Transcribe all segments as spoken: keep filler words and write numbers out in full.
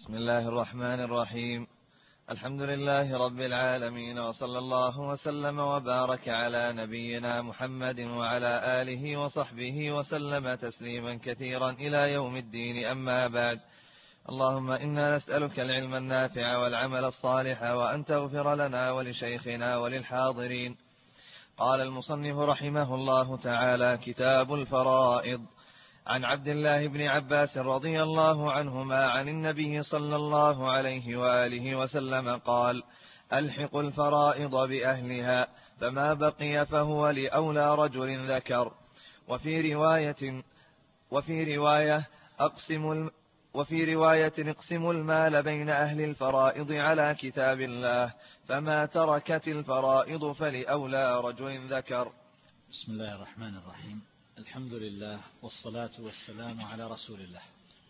بسم الله الرحمن الرحيم. الحمد لله رب العالمين، وصلى الله وسلم وبارك على نبينا محمد وعلى آله وصحبه وسلم تسليما كثيرا إلى يوم الدين. أما بعد، اللهم إنا نسألك العلم النافع والعمل الصالح، وأن تغفر لنا ولشيخنا وللحاضرين. قال المصنف رحمه الله تعالى: كتاب الفرائض. عن عبد الله بن عباس رضي الله عنهما عن النبي صلى الله عليه وآله وسلم قال: ألحقوا الفرائض بأهلها، فما بقي فهو لأولى رجل ذكر. وفي رواية وفي رواية أقسم وفي رواية اقسموا المال بين أهل الفرائض على كتاب الله، فما تركت الفرائض فلأولى رجل ذكر. بسم الله الرحمن الرحيم. الحمد لله والصلاة والسلام على رسول الله.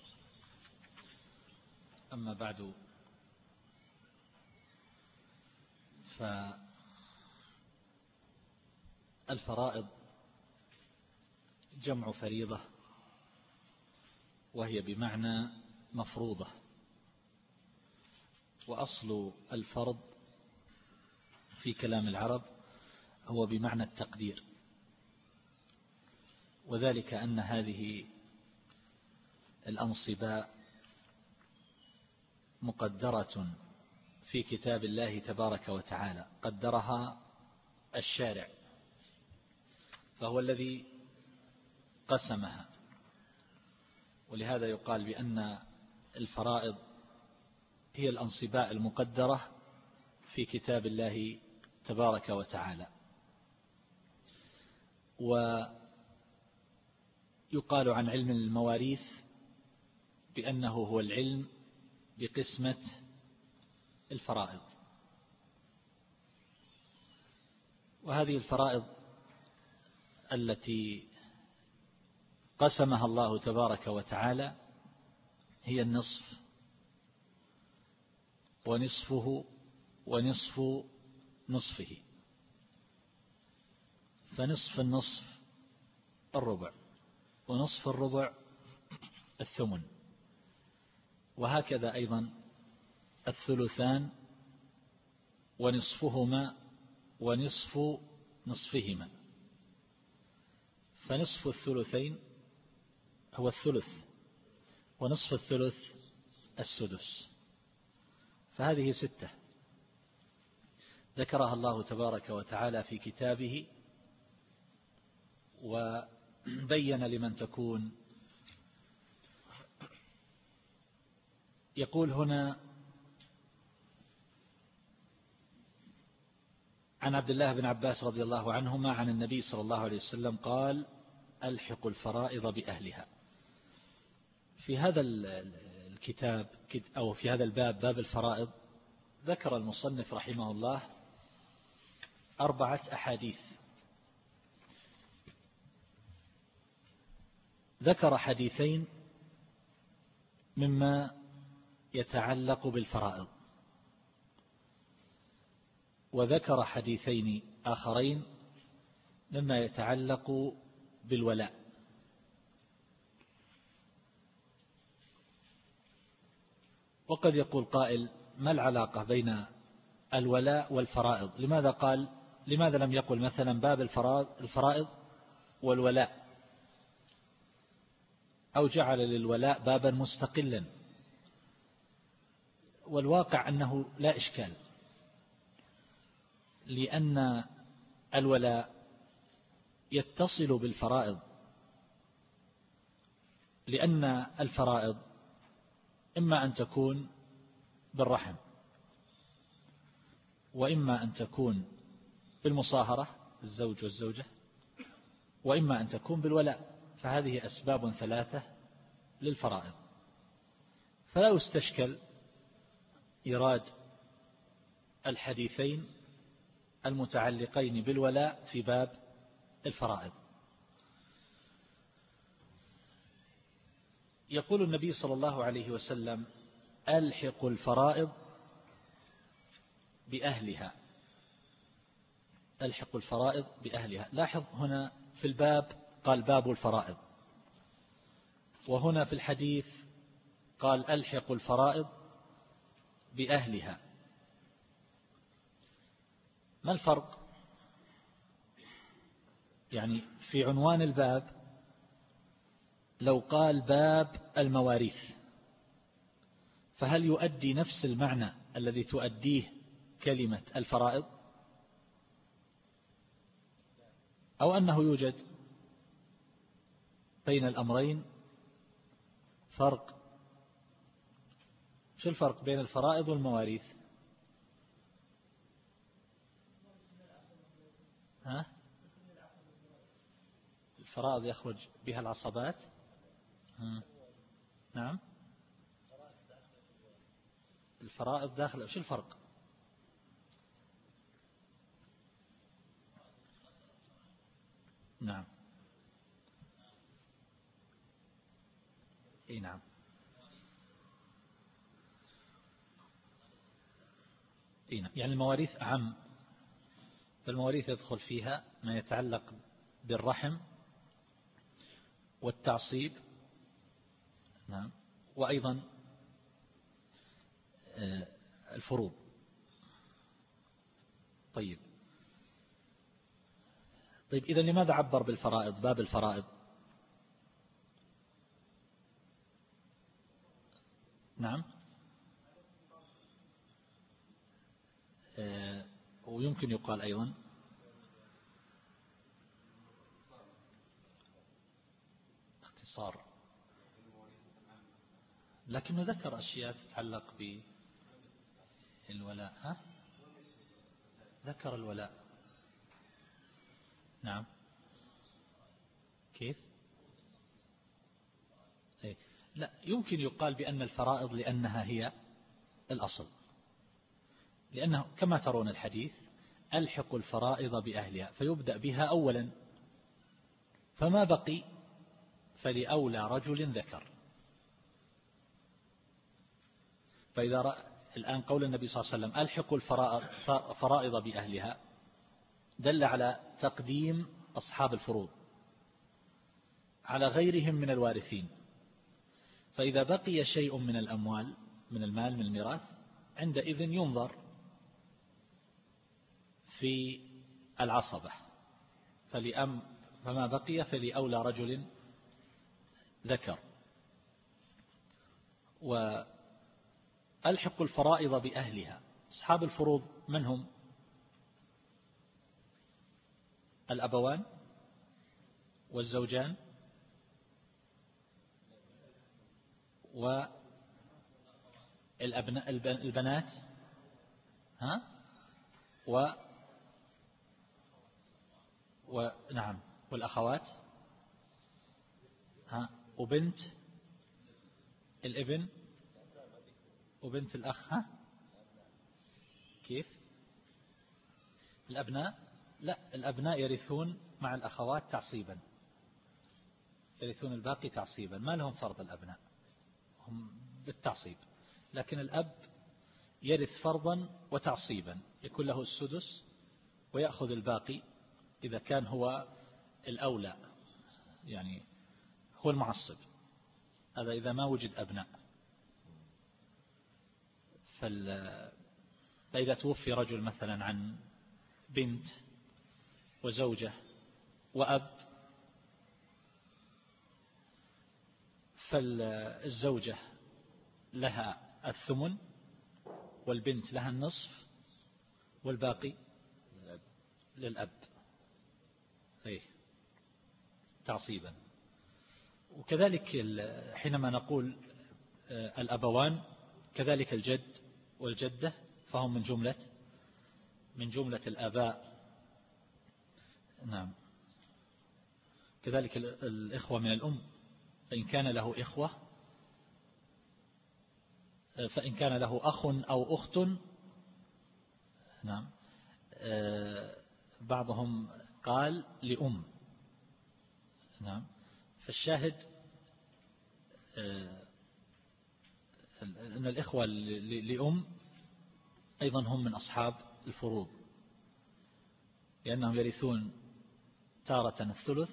أما بعد، فالفرائض جمع فريضة، وهي بمعنى مفروضة، وأصل الفرض في كلام العرب هو بمعنى التقدير، وذلك أن هذه الأنصباء مقدرة في كتاب الله تبارك وتعالى، قدرها الشارع، فهو الذي قسمها. ولهذا يقال بأن الفرائض هي الأنصباء المقدرة في كتاب الله تبارك وتعالى. ويقال عن علم المواريث بأنه هو العلم بقسمة الفرائض. وهذه الفرائض التي قسمها الله تبارك وتعالى هي النصف ونصفه ونصف نصفه، فنصف النصف الربع، ونصف الربع الثمن، وهكذا أيضا الثلثان ونصفهما ونصف نصفهما، فنصف الثلثين هو الثلث، ونصف الثلث السدس. فهذه ستة ذكرها الله تبارك وتعالى في كتابه، وبين لمن تكون. يقول هنا: عن عبد الله بن عباس رضي الله عنهما عن النبي صلى الله عليه وسلم قال: ألحقوا الفرائض بأهلها. في هذا الكتاب أو في هذا الباب، باب الفرائض، ذكر المصنف رحمه الله أربعة أحاديث. ذكر حديثين مما يتعلق بالفرائض، وذكر حديثين آخرين مما يتعلق بالولاء. وقد يقول قائل: ما العلاقة بين الولاء والفرائض؟ لماذا قال لماذا لم يقل مثلا باب الفرائض والولاء، أو جعل للولاء بابا مستقلا؟ والواقع أنه لا إشكال، لأن الولاء يتصل بالفرائض، لأن الفرائض إما أن تكون بالرحم، وإما أن تكون بالمصاهرة الزوج والزوجة، وإما أن تكون بالولاء. فهذه أسباب ثلاثة للفرائض، فلا يستشكل إيراد الحديثين المتعلقين بالولاء في باب الفرائض. يقول النبي صلى الله عليه وسلم: ألحقوا الفرائض بأهلها. ألحقوا الفرائض بأهلها. لاحظ هنا في الباب قال باب الفرائض، وهنا في الحديث قال ألحقوا الفرائض بأهلها. ما الفرق؟ يعني في عنوان الباب لو قال باب المواريث، فهل يؤدي نفس المعنى الذي تؤديه كلمة الفرائض، أو أنه يوجد بين الأمرين فرق؟ شو الفرق بين الفرائض والمواريث؟ ها؟ الفرائض يخرج بها العصبات. نعم، الفرائض داخل. شو الفرق؟ نعم. اي نعم. اي نعم، يعني المواريث أعم، فالمواريث يدخل فيها ما يتعلق بالرحم والتعصيب. نعم. وأيضا الفروض. طيب طيب إذا لماذا عبر بالفرائض، باب الفرائض؟ نعم. ويمكن يقال أيضا اختصار، لكنه ذكر أشياء تتعلق بالولاء. ها؟ ذكر الولاء. نعم. كيف؟ إيه؟ لا، يمكن يقال بأن الفرائض لأنها هي الأصل، لأنه كما ترون الحديث ألحق الفرائض بأهلها، فيبدأ بها أولا، فما بقي فلأولى رجل ذكر. فإذا رأى الآن قول النبي صلى الله عليه وسلم ألحقوا الفرائض بأهلها دل على تقديم أصحاب الفروض على غيرهم من الوارثين. فإذا بقي شيء من الأموال، من المال، من الميراث، عندئذ ينظر في العصبة، فلأم فما بقي فلأولى رجل ذكر. وألحق الفرائض بأهلها، أصحاب الفروض من هم؟ الأبوان والزوجان والأبناء البنات، ها؟ و ونعم والأخوات، ها؟ وبنت الابن وبنت الأخ. ها؟ كيف؟ الأبناء لا، الأبناء يرثون مع الأخوات تعصيبا، يرثون الباقي تعصيبا، ما لهم فرض الأبناء، هم بالتعصيب. لكن الأب يرث فرضا وتعصيبا، يكون له السدس ويأخذ الباقي إذا كان هو الأولى، يعني هو المعصب، هذا إذا ما وجد أبناء. فإذا توفي رجل مثلا عن بنت وزوجة وأب، فالزوجة لها الثمن والبنت لها النصف والباقي للأب، أيه تعصيبا. وكذلك حينما نقول الأبوان كذلك الجد والجدة، فهم من جملة من جملة الآباء. نعم. كذلك الإخوة من الأم، فإن كان له إخوة، فإن كان له أخ أو أخت، نعم، بعضهم قال لأم. نعم. فالشاهد أن الإخوة لأم أيضا هم من أصحاب الفروض، لأنهم يرثون تارة الثلث،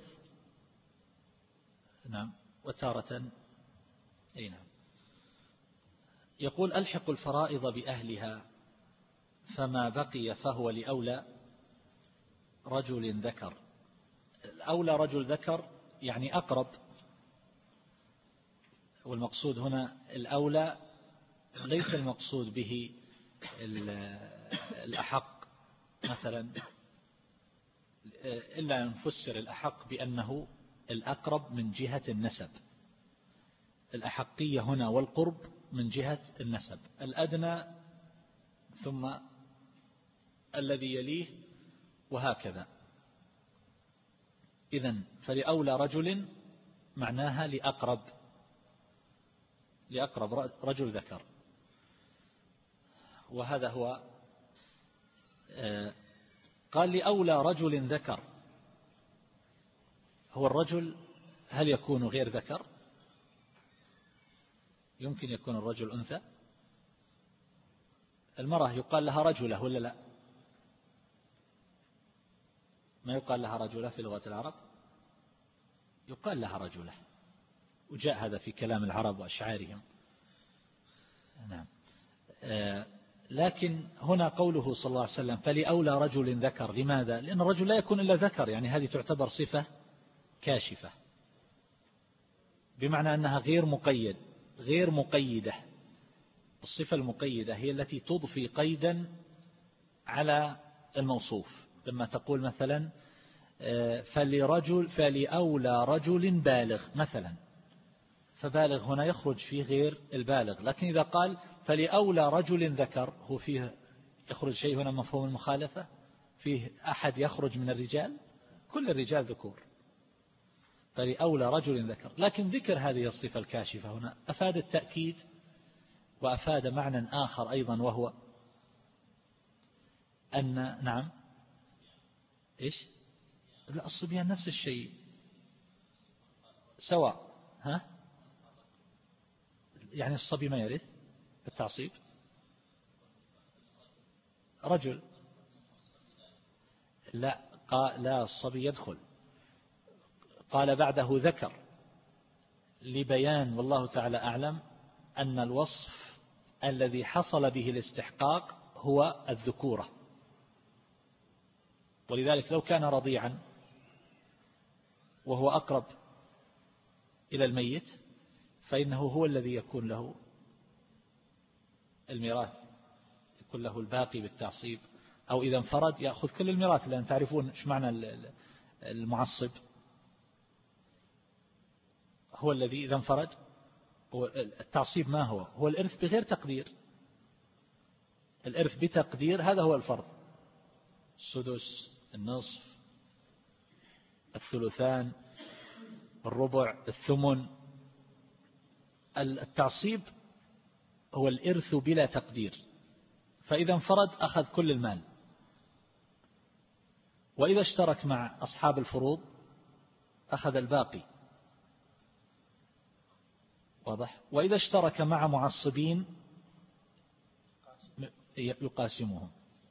نعم، وتارة أي نعم يقول ألحق الفرائض بأهلها فما بقي فهو لأولى رجل ذكر. أولى رجل ذكر يعني أقرب، والمقصود هنا الأولى ليس المقصود به الأحق مثلا، إلا أن نفسر الأحق بأنه الأقرب من جهة النسب. الأحقية هنا والقرب من جهة النسب، الأدنى ثم الذي يليه وهكذا. إذن فلأولى رجل معناها لأقرب لأقرب رجل ذكر. وهذا هو قال لأولى رجل ذكر. هو الرجل هل يكون غير ذكر؟ يمكن يكون الرجل أنثى. المرأة يقال لها رجلة ولا لا؟ ما يقال لها رجلة في لغة العرب، يقال لها رجلة، وجاء هذا في كلام العرب وأشعارهم. نعم. آه لكن هنا قوله صلى الله عليه وسلم فلأولى رجل ذكر، لماذا؟ لأن الرجل لا يكون إلا ذكر، يعني هذه تعتبر صفة كاشفة، بمعنى أنها غير مقيد غير مقيدة. الصفة المقيدة هي التي تضفي قيدا على الموصوف، لما تقول مثلا فلرجل فلأولى رجل بالغ مثلا، فبالغ هنا يخرج فيه غير البالغ. لكن إذا قال فلأولى رجل ذكر، هو فيه يخرج شيء هنا مفهوم المخالفة، فيه أحد يخرج من الرجال، كل الرجال ذكور، فلأولى رجل ذكر. لكن ذكر هذه الصفة الكاشفة هنا أفاد التأكيد وأفاد معنى آخر أيضا، وهو أن نعم إيش لا الصبيان نفس الشيء سواء، ها يعني الصبي ما يرث بالتعصيب. رجل لا قال لا الصبي يدخل، قال بعده ذكر لبيان والله تعالى أعلم أن الوصف الذي حصل به الاستحقاق هو الذكورة. ولذلك لو كان رضيعا وهو أقرب إلى الميت فإنه هو الذي يكون له الميراث، يكون له الباقي بالتعصيب، أو إذا انفرد يأخذ كل الميراث، لأن تعرفون إيش معنى المعصب، هو الذي إذا انفرد. التعصيب ما هو؟ هو الإرث بغير تقدير. الإرث بتقدير هذا هو الفرض، السدس، النصف، الثلثان، الربع، الثمن. التعصيب هو الإرث بلا تقدير، فإذا انفرد أخذ كل المال، وإذا اشترك مع أصحاب الفروض أخذ الباقي، واضح؟ وإذا اشترك مع معصبين يقاسمهم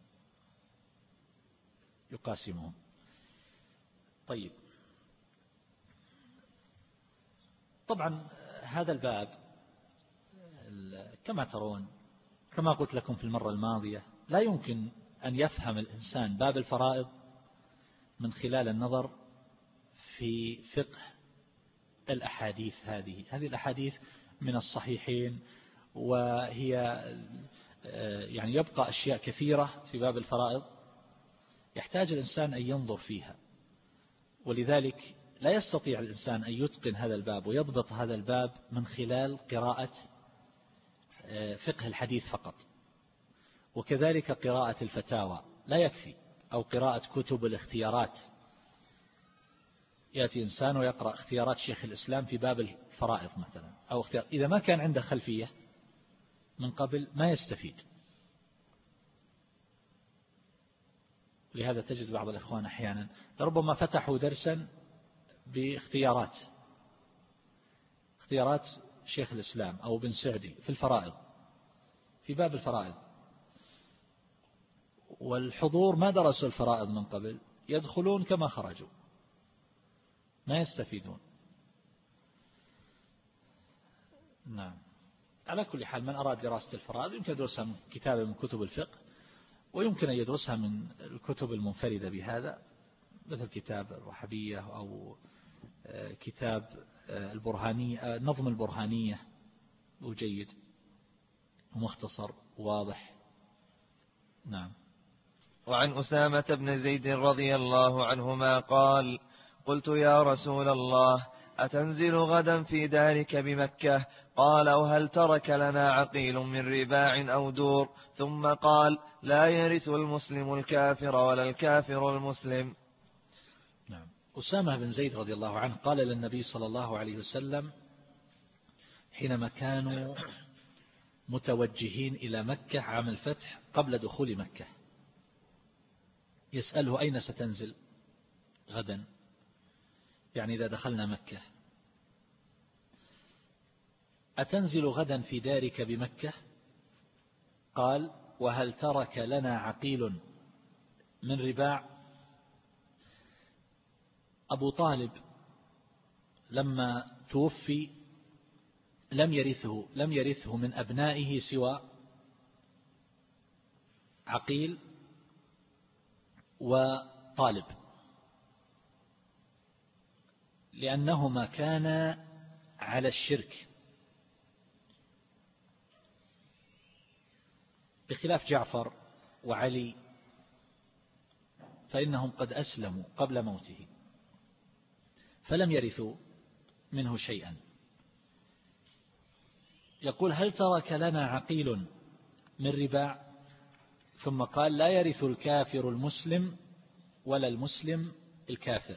يقاسمهم طيب. طبعا هذا الباب كما ترون، كما قلت لكم في المرة الماضية، لا يمكن أن يفهم الإنسان باب الفرائض من خلال النظر في فقه الأحاديث. هذه هذه الأحاديث من الصحيحين، وهي يعني يبقى أشياء كثيرة في باب الفرائض يحتاج الإنسان أن ينظر فيها، ولذلك لا يستطيع الإنسان أن يتقن هذا الباب ويضبط هذا الباب من خلال قراءة فقه الحديث فقط، وكذلك قراءة الفتاوى لا يكفي، أو قراءة كتب الاختيارات. يأتي إنسان ويقرأ اختيارات شيخ الإسلام في باب الفرائض مثلا، أو اختيار، إذا ما كان عنده خلفية من قبل ما يستفيد. لهذا تجد بعض الإخوان أحيانا ربما فتحوا درسا باختيارات اختيارات شيخ الإسلام أو بن سعدي في الفرائض، في باب الفرائض، والحضور ما درسوا الفرائض من قبل، يدخلون كما خرجوا، ما يستفيدون. نعم. على كل حال من أراد دراسة الفرائض يمكن يدرسها من كتاب من كتب الفقه، ويمكن أن يدرسها من الكتب المنفردة بهذا، مثل كتاب الوهابية أو كتاب البرهانية، نظم البرهانية وجيد ومختصر واضح. نعم. وعن أسامة بن زيد رضي الله عنهما قال: قلت يا رسول الله أتنزل غدا في دارك بمكة؟ قال: وهل ترك لنا عقيل من رباع أو دور؟ ثم قال: لا يرث المسلم الكافر ولا الكافر المسلم. نعم. أسامة بن زيد رضي الله عنه قال للنبي صلى الله عليه وسلم حينما كانوا متوجهين إلى مكة عام الفتح قبل دخول مكة، يسأله: أين ستنزل غدا؟ يعني إذا دخلنا مكة. أتنزل غدا في دارك بمكة؟ قال: وهل ترك لنا عقيل من رباع؟ أبو طالب لما توفي لم يرثه لم يرثه من أبنائه سوى عقيل وطالب، لأنهما كانا على الشرك، بخلاف جعفر وعلي فإنهم قد أسلموا قبل موته فلم يرثوا منه شيئا. يقول: هل ترك لنا عقيل من رباع؟ ثم قال: لا يرث الكافر المسلم ولا المسلم الكافر.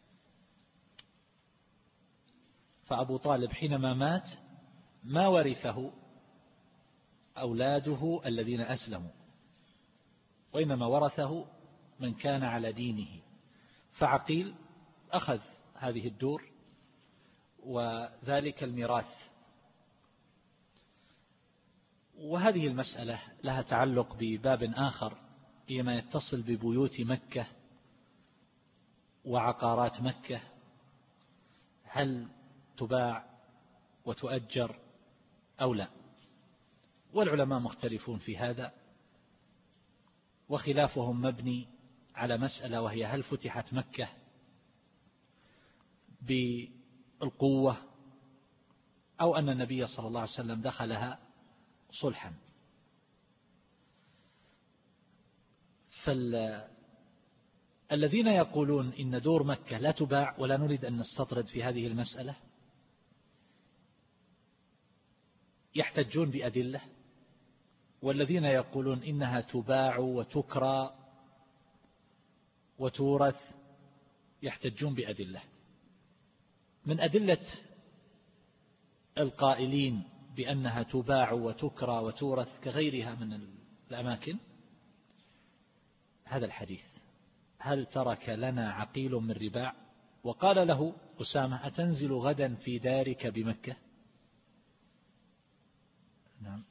فأبو طالب حينما مات ما ورثه أولاده الذين أسلموا، وإنما ورثه من كان على دينه. فعقيل أخذ هذه الدور وذلك الميراث. وهذه المسألة لها تعلق بباب آخر، هي ما يتصل ببيوت مكة وعقارات مكة، هل تباع وتؤجر أو لا؟ والعلماء مختلفون في هذا، وخلافهم مبني على مسألة، وهي: هل فتحت مكة بالقوة أو أن النبي صلى الله عليه وسلم دخلها صلحا؟ فالذين يقولون إن دور مكة لا تباع، ولا نريد أن نستطرد في هذه المسألة، يحتجون بأدلة، والذين يقولون إنها تباع وتكرى وتورث يحتجون بأدلة. من أدلة القائلين بأنها تباع وتكرى وتورث كغيرها من الأماكن هذا الحديث: هل ترك لنا عقيل من رباع؟ وقال له أسامة: أتنزل غدا في دارك بمكة؟ نعم.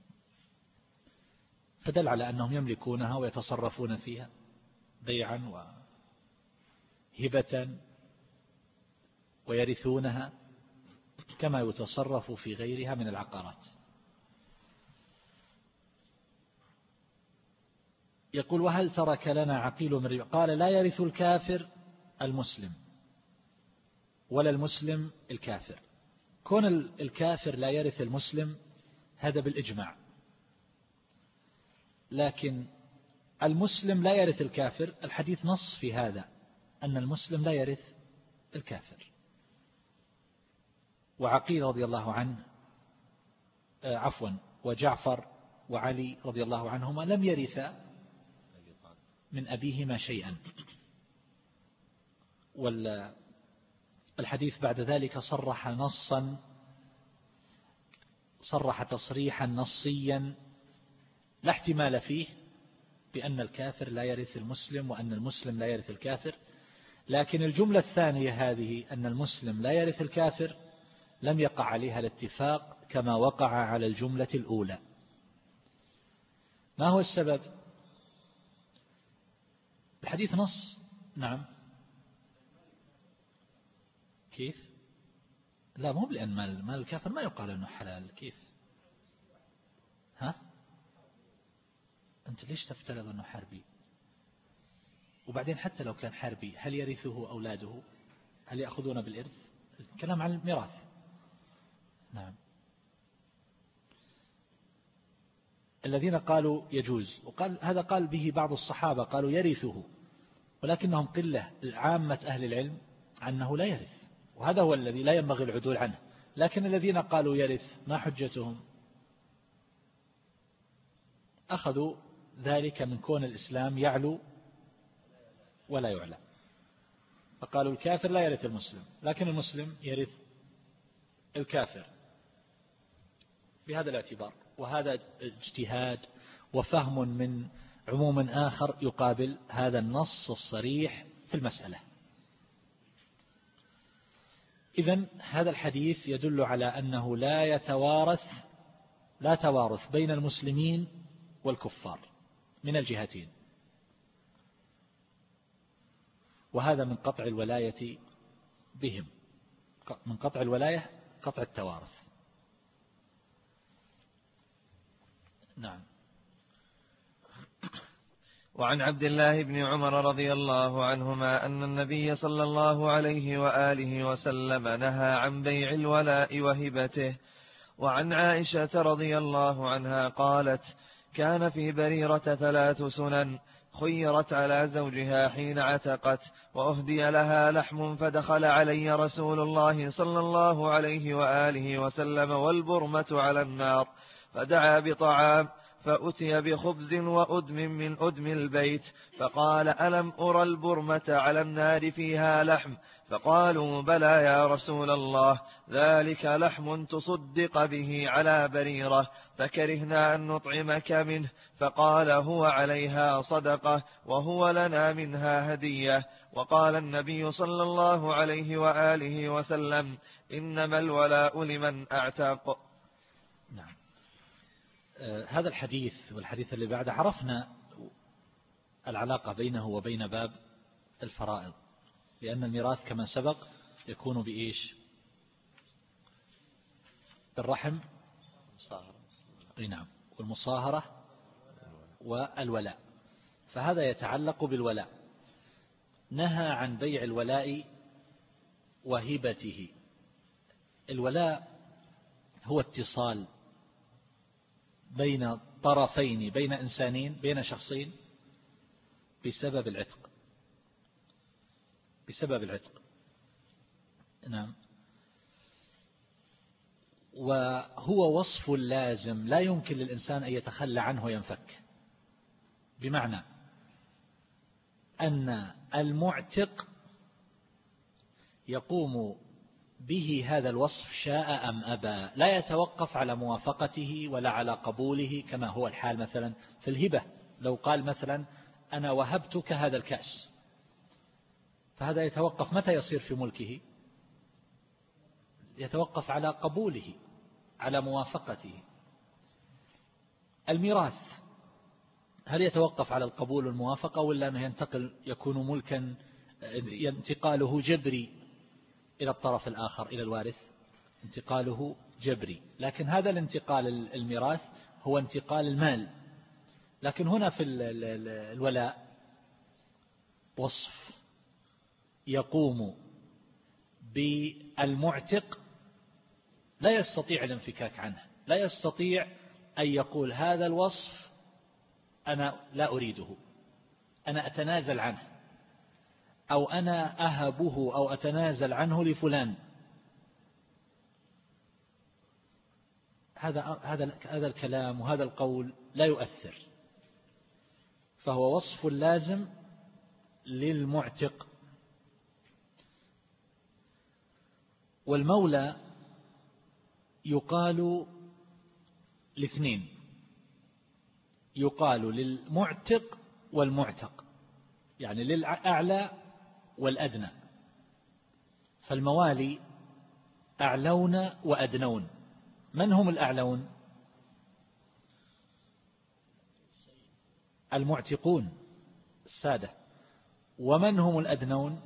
فدل على أنهم يملكونها ويتصرفون فيها بيعا وهبة ويرثونها كما يتصرف في غيرها من العقارات. يقول: وهل ترك لنا عقيل من رباع؟ قال: لا يرث الكافر المسلم ولا المسلم الكافر. كون الكافر لا يرث المسلم هذا بالإجماع، لكن المسلم لا يرث الكافر، الحديث نص في هذا أن المسلم لا يرث الكافر. وعقيل رضي الله عنه عفوا وجعفر وعلي رضي الله عنهما لم يرثا من أبيهما شيئا، والحديث بعد ذلك صرح نصا صرح تصريحا نصيا لا احتمال فيه بأن الكافر لا يرث المسلم وأن المسلم لا يرث الكافر. لكن الجملة الثانية هذه أن المسلم لا يرث الكافر لم يقع عليها الاتفاق كما وقع على الجملة الأولى. ما هو السبب؟ الحديث نص. نعم. كيف؟ لا، مو لأن مال مال الكافر ما يقال أنه حلال. كيف؟ ها؟ أنت ليش تفترض أنه حربي؟ وبعدين حتى لو كان حربي هل يرثه أولاده؟ هل يأخذون بالإرث؟ الكلام عن الميراث. نعم. الذين قالوا يجوز، وقال هذا قال به بعض الصحابة، قالوا يرثه، ولكنهم قلة. عامة أهل العلم عنه لا يرث، وهذا هو الذي لا ينبغي العدول عنه. لكن الذين قالوا يرث ما حجتهم؟ أخذوا ذلك من كون الإسلام يعلو ولا يعلى، فقالوا الكافر لا يرث المسلم، لكن المسلم يرث الكافر بهذا الاعتبار. وهذا اجتهاد وفهم من عموم آخر يقابل هذا النص الصريح في المسألة. إذن هذا الحديث يدل على أنه لا يتوارث لا توارث بين المسلمين والكفار من الجهتين، وهذا من قطع الولاية بهم، من قطع الولاية قطع التوارث. نعم. وعن عبد الله بن عمر رضي الله عنهما أن النبي صلى الله عليه وآله وسلم نهى عن بيع الولاء وهبته. وعن عائشة رضي الله عنها قالت: كان في بريرة ثلاث سنن، خيرت على زوجها حين عتقت، وأهدي لها لحم، فدخل علي رسول الله صلى الله عليه وآله وسلم والبرمة على النار، فدعا بطعام، فأتي بخبز وأدم من أدم البيت، فقال: ألم أرى البرمة على النار فيها لحم؟ فقالوا: بلى يا رسول الله، ذلك لحم تصدق به على بريرة، فكرهنا أن نطعمك منه. فقال: هو عليها صدقة، وهو لنا منها هدية. وقال النبي صلى الله عليه وآله وسلم: إنما الولاء لمن أعتق. نعم. آه هذا الحديث والحديث اللي بعده عرفنا العلاقة بينه وبين باب الفرائض، لأن الميراث كما سبق يكون بإيش؟ بالرحم. نعم. والمصاهرة والولاء، فهذا يتعلق بالولاء. نهى عن بيع الولاء وهبته. الولاء هو اتصال بين طرفين، بين إنسانين، بين شخصين، بسبب العتق، بسبب العتق. نعم. وهو وصف لازم لا يمكن للإنسان أن يتخلى عنه وينفك، بمعنى أن المعتق يقوم به هذا الوصف شاء أم أبى، لا يتوقف على موافقته ولا على قبوله، كما هو الحال مثلا في الهبة. لو قال مثلا: أنا وهبتك هذا الكأس، فهذا يتوقف متى يصير في ملكه؟ يتوقف على قبوله، على موافقته. الميراث هل يتوقف على القبول والموافقة، ولا أنه ينتقل يكون ملكا انتقاله جبري إلى الطرف الآخر، إلى الوارث؟ انتقاله جبري، لكن هذا الانتقال الميراث هو انتقال المال. لكن هنا في الولاء وصف يقوم بالمعتق لا يستطيع الانفكاك عنه، لا يستطيع أن يقول هذا الوصف أنا لا أريده، أنا أتنازل عنه، أو أنا أهبه أو أتنازل عنه لفلان. هذا هذا هذا الكلام وهذا القول لا يؤثر، فهو وصف لازم للمعتق. والمولى يقال لاثنين، يقال للمعتق والمعتق، يعني للأعلى والأدنى. فالموالي أعلون وأدنون. من هم الأعلون؟ المعتقون السادة. ومن هم الأدنون؟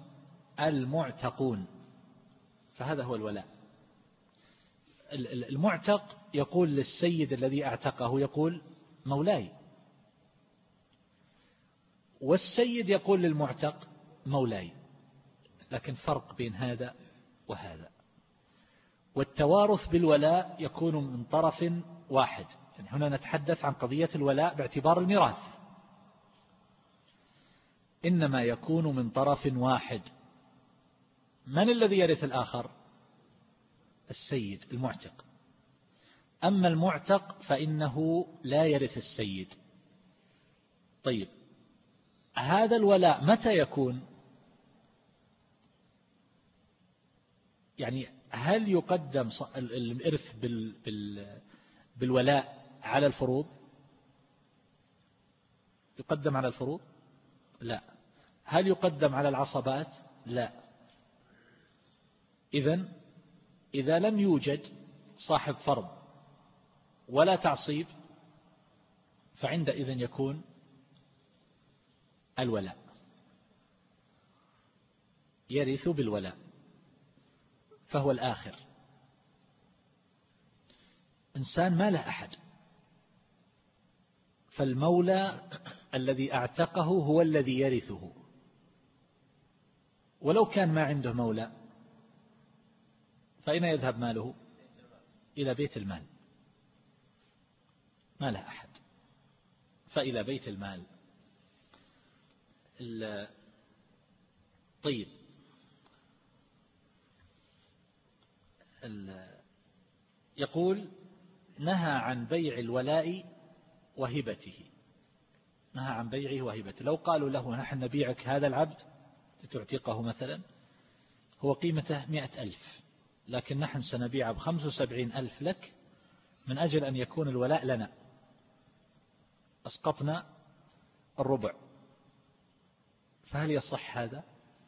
المعتقون. فهذا هو الولاء. المعتق يقول للسيد الذي اعتقه يقول مولاي، والسيد يقول للمعتق مولاي، لكن فرق بين هذا وهذا. والتوارث بالولاء يكون من طرف واحد، يعني هنا نتحدث عن قضية الولاء باعتبار الميراث، إنما يكون من طرف واحد. من الذي يرث الآخر؟ السيد المعتق. أما المعتق فإنه لا يرث السيد. طيب، هذا الولاء متى يكون؟ يعني هل يقدم الإرث بالولاء على الفروض؟ يقدم على الفروض؟ لا. هل يقدم على العصبات؟ لا. إذن إذا لم يوجد صاحب فرض ولا تعصيب فعندئذ يكون الولاء، يرث بالولاء، فهو الآخر. إنسان ما له أحد، فالمولى الذي اعتقه هو الذي يرثه، ولو كان ما عنده مولى فأين يذهب ماله؟ إلى بيت المال، ما له أحد فإلى بيت المال. طيب، يقول نهى عن بيع الولاء وهبته، نهى عن بيعه وهبته. لو قالوا له نحن نبيعك هذا العبد لتعتقه مثلا، هو قيمته مئة ألف، لكن نحن سنبيعه بخمس وسبعين ألف لك من أجل أن يكون الولاء لنا، أسقطنا الربع، فهل يصح هذا؟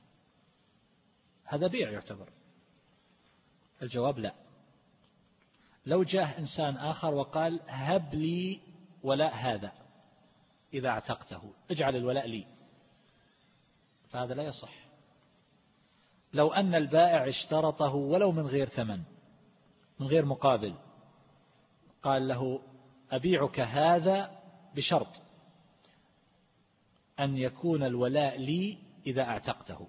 هذا بيع يعتبر؟ الجواب لا. لو جاء إنسان آخر وقال هب لي ولاء هذا إذا اعتقته، اجعل الولاء لي، فهذا لا يصح. لو أن البائع اشترطه ولو من غير ثمن، من غير مقابل، قال له أبيعك هذا بشرط أن يكون الولاء لي إذا اعتقته،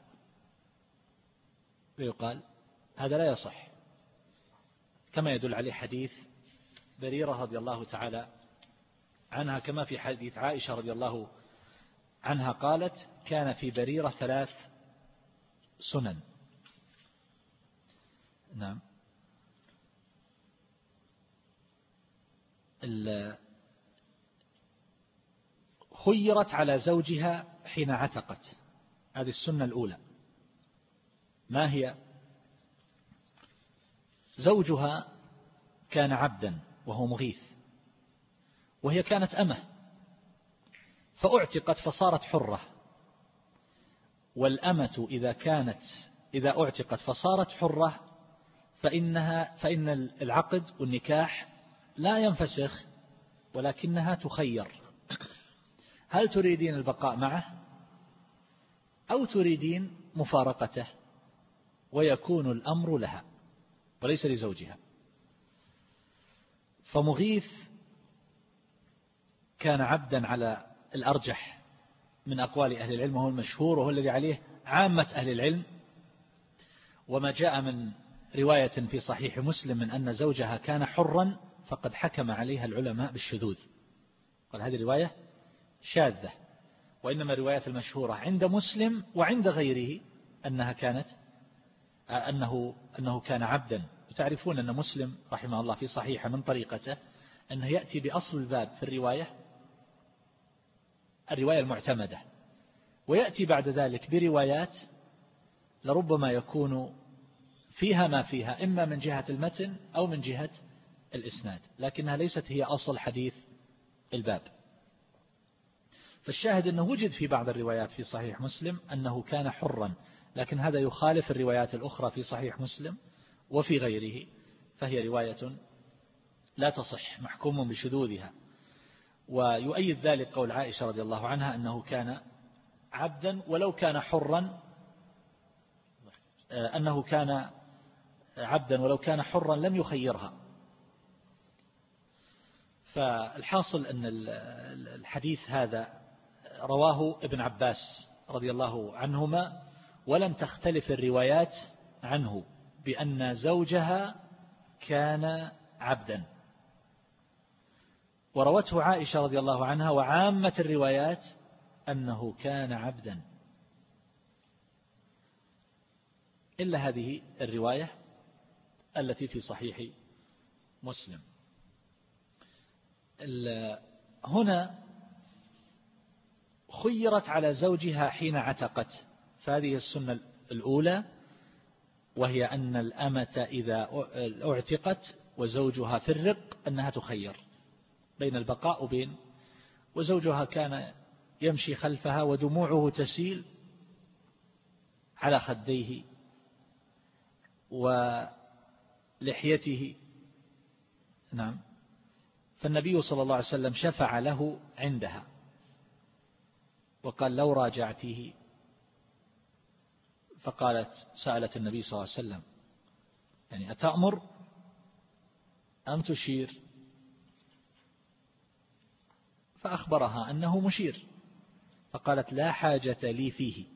ويقال هذا لا يصح، كما يدل عليه حديث بريرة رضي الله تعالى عنها، كما في حديث عائشة رضي الله عنها قالت كان في بريرة ثلاث سنن. نعم. خيرت على زوجها حين عتقت، هذه السنة الأولى. ما هي؟ زوجها كان عبدا وهو مغيث، وهي كانت أمه، فأعتقت فصارت حرة. والأمة إذا كانت إذا أعتقت فصارت حرة فإنها فإن العقد والنكاح لا ينفسخ، ولكنها تخير: هل تريدين البقاء معه أو تريدين مفارقته؟ ويكون الأمر لها وليس لزوجها. فمغيث كان عبدا على الأرجح من أقوال أهل العلم، وهو المشهور وهو الذي عليه عامة أهل العلم. وما جاء من رواية في صحيح مسلم من أن زوجها كان حرا فقد حكم عليها العلماء بالشذوذ، قال هذه رواية شاذة، وإنما الروايات المشهورة عند مسلم وعند غيره أنها كانت أنه أنه كان عبدا. وتعرفون أن مسلم رحمه الله في صحيحه من طريقته أنه يأتي بأصل الباب في الرواية الرواية المعتمدة، ويأتي بعد ذلك بروايات لربما يكون فيها ما فيها، إما من جهة المتن أو من جهة الإسناد، لكنها ليست هي أصل حديث الباب. فالشاهد أنه وجد في بعض الروايات في صحيح مسلم أنه كان حرا، لكن هذا يخالف الروايات الأخرى في صحيح مسلم وفي غيره، فهي رواية لا تصح، محكوم بشذوذها. ويؤيد ذلك قول عائشة رضي الله عنها أنه كان عبدا ولو كان حرا، أنه كان عبدا ولو كان حرا لم يخيرها، فالحاصل أن الحديث هذا رواه ابن عباس رضي الله عنهما، ولم تختلف الروايات عنه بأن زوجها كان عبدا، وروته عائشة رضي الله عنها وعامة الروايات أنه كان عبدا، إلا هذه الرواية التي في صحيح مسلم. هنا خيرت على زوجها حين عتقت، فهذه السنة الأولى، وهي أن الأمة إذا اعتقت وزوجها في الرق أنها تخير بين البقاء وبين، وزوجها كان يمشي خلفها ودموعه تسيل على خديه ولحيته. نعم. فالنبي صلى الله عليه وسلم شفع له عندها وقال لو راجعته، فقالت سألت النبي صلى الله عليه وسلم يعني أتأمر أم تشير؟ فأخبرها أنه مشير، فقالت لا حاجة لي فيه،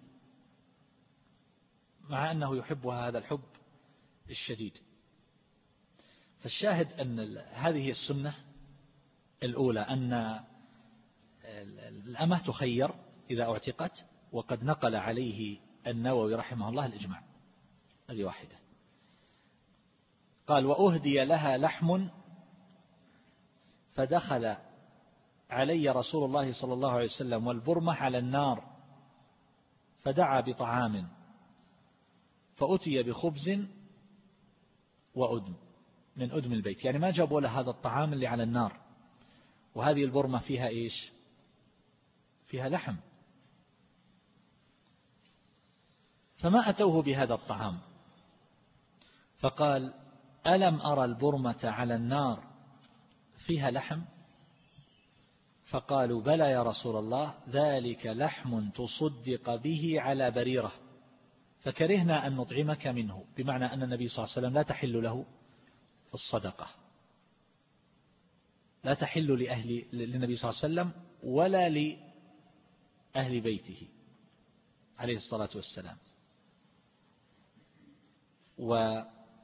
مع أنه يحبها هذا الحب الشديد. فالشاهد أن هذه السنة الأولى أن الأمة تخير إذا اعتقت، وقد نقل عليه النووي رحمه الله الإجماع. هذه واحدة. قال وأهدي لها لحم فدخل علي رسول الله صلى الله عليه وسلم والبرمة على النار فدعا بطعام فأتي بخبز وأدم من أدم البيت، يعني ما جابوا له هذا الطعام اللي على النار، وهذه البرمة فيها إيش؟ فيها لحم، فما أتوه بهذا الطعام، فقال ألم أرى البرمة على النار فيها لحم؟ فقالوا بلى يا رسول الله، ذلك لحم تصدق به على بريرة، فكرهنا أن نطعمك منه، بمعنى أن النبي صلى الله عليه وسلم لا تحل له الصدقة، لا تحل لأهل للنبي صلى الله عليه وسلم ولا لأهل بيته عليه الصلاة والسلام. وهل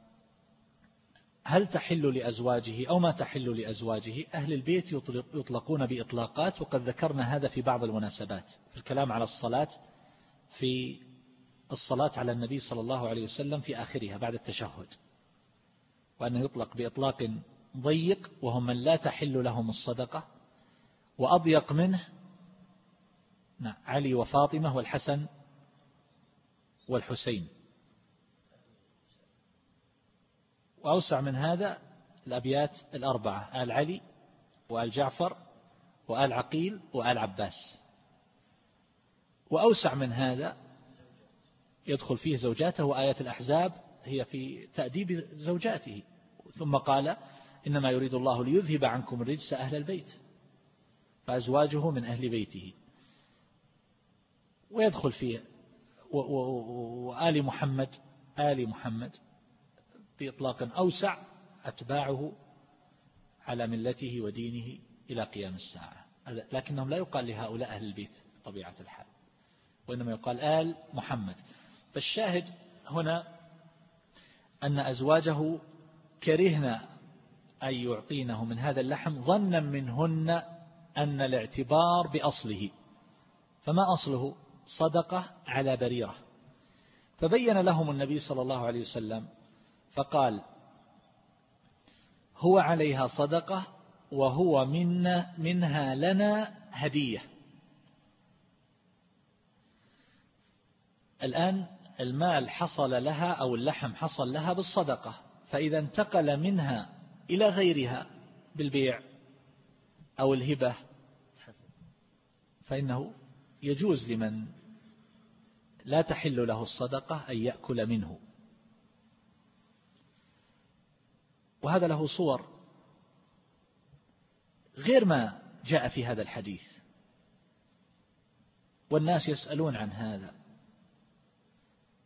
تحل لأزواجه أو ما تحل لأزواجه؟ أهل البيت يطلقون بإطلاقات، وقد ذكرنا هذا في بعض المناسبات في الكلام على الصلاة، في الصلاة على النبي صلى الله عليه وسلم في آخرها بعد التشهد، وأنه يطلق بإطلاق ضيق وهم من لا تحل لهم الصدقة، وأضيق منه علي وفاطمة والحسن والحسين، وأوسع من هذا الأبيات الأربعة آل علي وآل جعفر وآل عقيل وآل عباس، وأوسع من هذا يدخل فيه زوجاته، وآية الأحزاب هي في تأديب زوجاته، ثم قال إنما يريد الله ليذهب عنكم الرجس أهل البيت، فأزواجه من أهل بيته، ويدخل فيه وآل محمد آل محمد بإطلاق أوسع، أتباعه على ملته ودينه إلى قيام الساعة، لكنهم لا يقال لهؤلاء أهل البيت بطبيعة الحال، وإنما يقال آل محمد. فالشاهد هنا أن أزواجه كرهنا أن يعطينه من هذا اللحم ظنا منهن أن الاعتبار بأصله، فما أصله؟ صدقة على بريرة. فبين لهم النبي صلى الله عليه وسلم فقال هو عليها صدقة وهو منا منها لنا هدية. الآن المال حصل لها أو اللحم حصل لها بالصدقة، فإذا انتقل منها إلى غيرها بالبيع أو الهبة فإنه يجوز لمن لا تحل له الصدقة أن يأكل منه. وهذا له صور غير ما جاء في هذا الحديث، والناس يسألون عن هذا.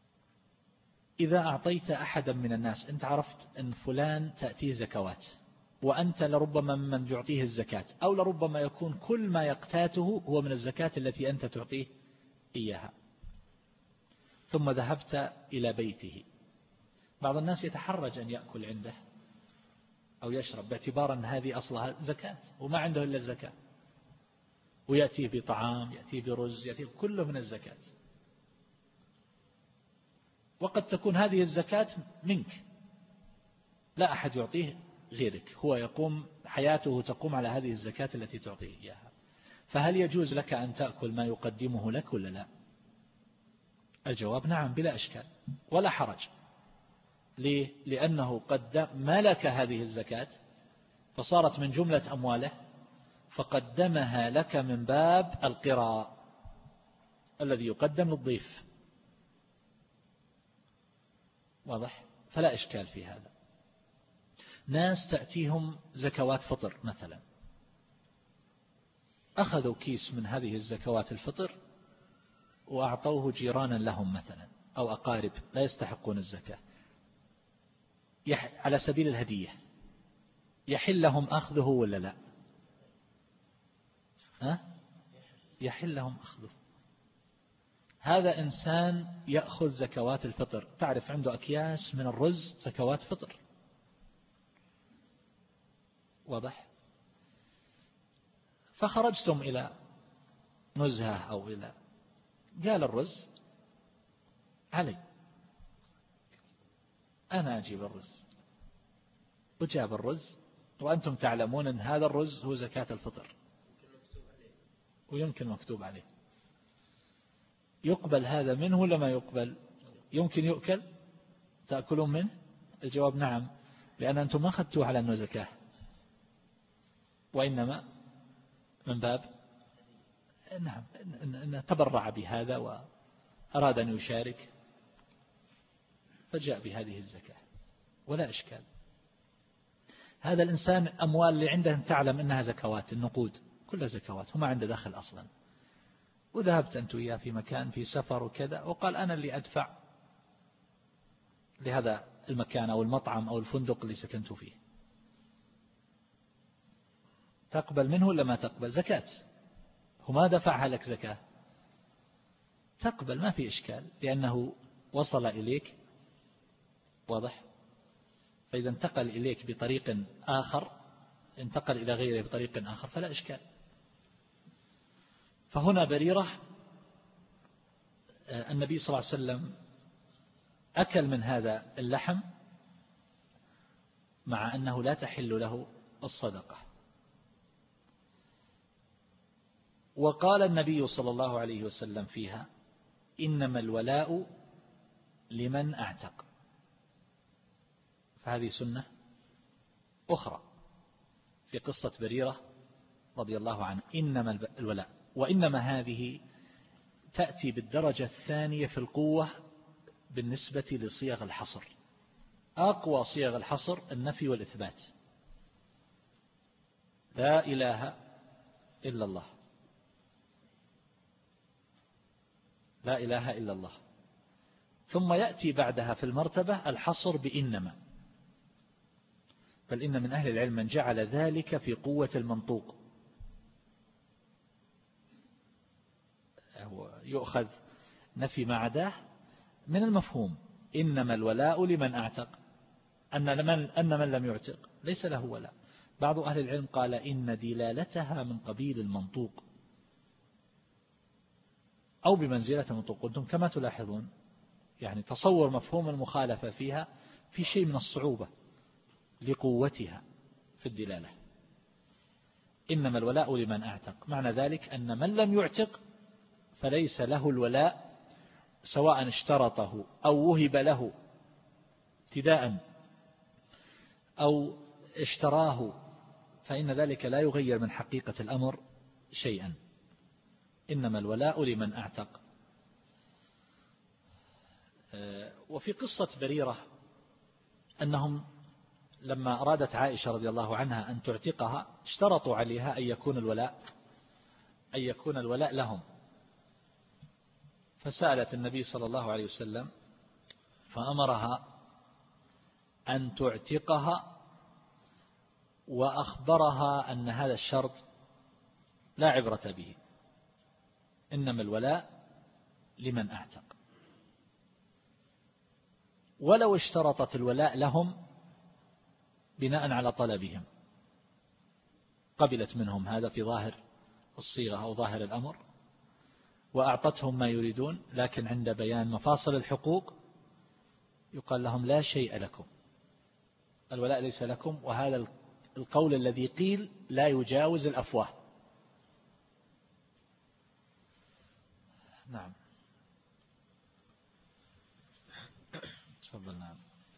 إذا أعطيت أحدا من الناس، أنت عرفت أن فلان تأتيه زكوات وأنت لربما من يعطيه الزكاة، أو لربما يكون كل ما يقتاته هو من الزكاة التي أنت تعطيه إياها، ثم ذهبت إلى بيته. بعض الناس يتحرج أن يأكل عنده أو يشرب باعتبار أن هذه أصلها زكاة، وما عنده إلا الزكاة، ويأتيه بطعام، يأتيه برز، يأتيه كله من الزكاة. وقد تكون هذه الزكاة منك، لا أحد يعطيه غيرك، هو يقوم حياته تقوم على هذه الزكاة التي تعطيه إياها. فهل يجوز لك أن تأكل ما يقدمه لك ولا لا؟ الجواب نعم بلا إشكال ولا حرج. ليه؟ لأنه قد ملك هذه الزكاة فصارت من جملة أمواله، فقدمها لك من باب القراء الذي يقدم للضيف. واضح؟ فلا إشكال في هذا. ناس تأتيهم زكوات فطر مثلا، أخذوا كيس من هذه الزكوات الفطر وأعطوه جيرانا لهم مثلا أو أقارب لا يستحقون الزكاة على سبيل الهدية، يحل لهم أخذه ولا لا؟ ها؟ يحل لهم أخذه. هذا إنسان يأخذ زكوات الفطر، تعرف عنده أكياس من الرز زكوات فطر. واضح؟ فخرجتم إلى نزهة أو إلى، قال الرز علي، أنا أجيب الرز، وجاب الرز، وأنتم تعلمون أن هذا الرز هو زكاة الفطر ويمكن مكتوب عليه. يقبل هذا منه ولا ما يقبل؟ يمكن يؤكل؟ تأكلون منه؟ الجواب نعم، لأن أنتم ما أخذتوه على أنه زكاة، وإنما من باب نعم أن تبرع بهذا وأراد أن يشارك فجاء بهذه الزكاة ولا إشكال. هذا الإنسان أموال اللي عنده تعلم أنها زكوات، النقود كلها زكوات، وما عنده دخل أصلا، وذهبت أنت وياه في مكان في سفر وكذا، وقال أنا اللي أدفع لهذا المكان أو المطعم أو الفندق اللي سكنت فيه، تقبل منه ولا ما تقبل؟ زكاة، هو ما دفعها لك زكاة، تقبل ما في إشكال لأنه وصل إليك. واضح؟ فإذا انتقل إليك بطريق آخر، انتقل إلى غيره بطريق آخر فلا إشكال. فهنا بريرة النبي صلى الله عليه وسلم أكل من هذا اللحم مع أنه لا تحل له الصدقة. وقال النبي صلى الله عليه وسلم فيها إنما الولاء لمن أعتق، فهذه سنة أخرى في قصة بريرة رضي الله عنه، إنما الولاء. وإنما هذه تأتي بالدرجة الثانية في القوة بالنسبة لصيغ الحصر. أقوى صيغ الحصر النفي والإثبات، لا إله إلا الله، لا إله إلا الله. ثم يأتي بعدها في المرتبة الحصر بإنما، بل إن من أهل العلم من جعل ذلك في قوة المنطوق، يؤخذ نفي ما عداه من المفهوم، إنما الولاء لمن أعتق، أن من, أن من لم يعتق ليس له ولاء. بعض أهل العلم قال إن دلالتها من قبيل المنطوق أو بمنزلة المنطوق. أنتم كما تلاحظون يعني تصور مفهوم المخالفة فيها في شيء من الصعوبة لقوتها في الدلالة. إنما الولاء لمن أعتق، معنى ذلك أن من لم يعتق فليس له الولاء، سواء اشترطه أو وهب له ابتداء أو اشتراه، فإن ذلك لا يغير من حقيقة الأمر شيئا. إنما الولاء لمن أعتق. وفي قصة بريرة أنهم لما أرادت عائشة رضي الله عنها أن تعتقها اشترطوا عليها أن يكون الولاء أن يكون الولاء لهم، فسألت النبي صلى الله عليه وسلم فأمرها أن تعتقها وأخبرها أن هذا الشرط لا عبرة به، إنما الولاء لمن أعتق. ولو اشترطت الولاء لهم بناء على طلبهم قبلت منهم هذا في ظاهر الصيغة أو ظاهر الأمر وأعطتهم ما يريدون، لكن عند بيان مفاصل الحقوق يقال لهم لا شيء لكم، الولاء ليس لكم. وهذا القول الذي قيل لا يجاوز الأفواه. نعم تفضل. نعم.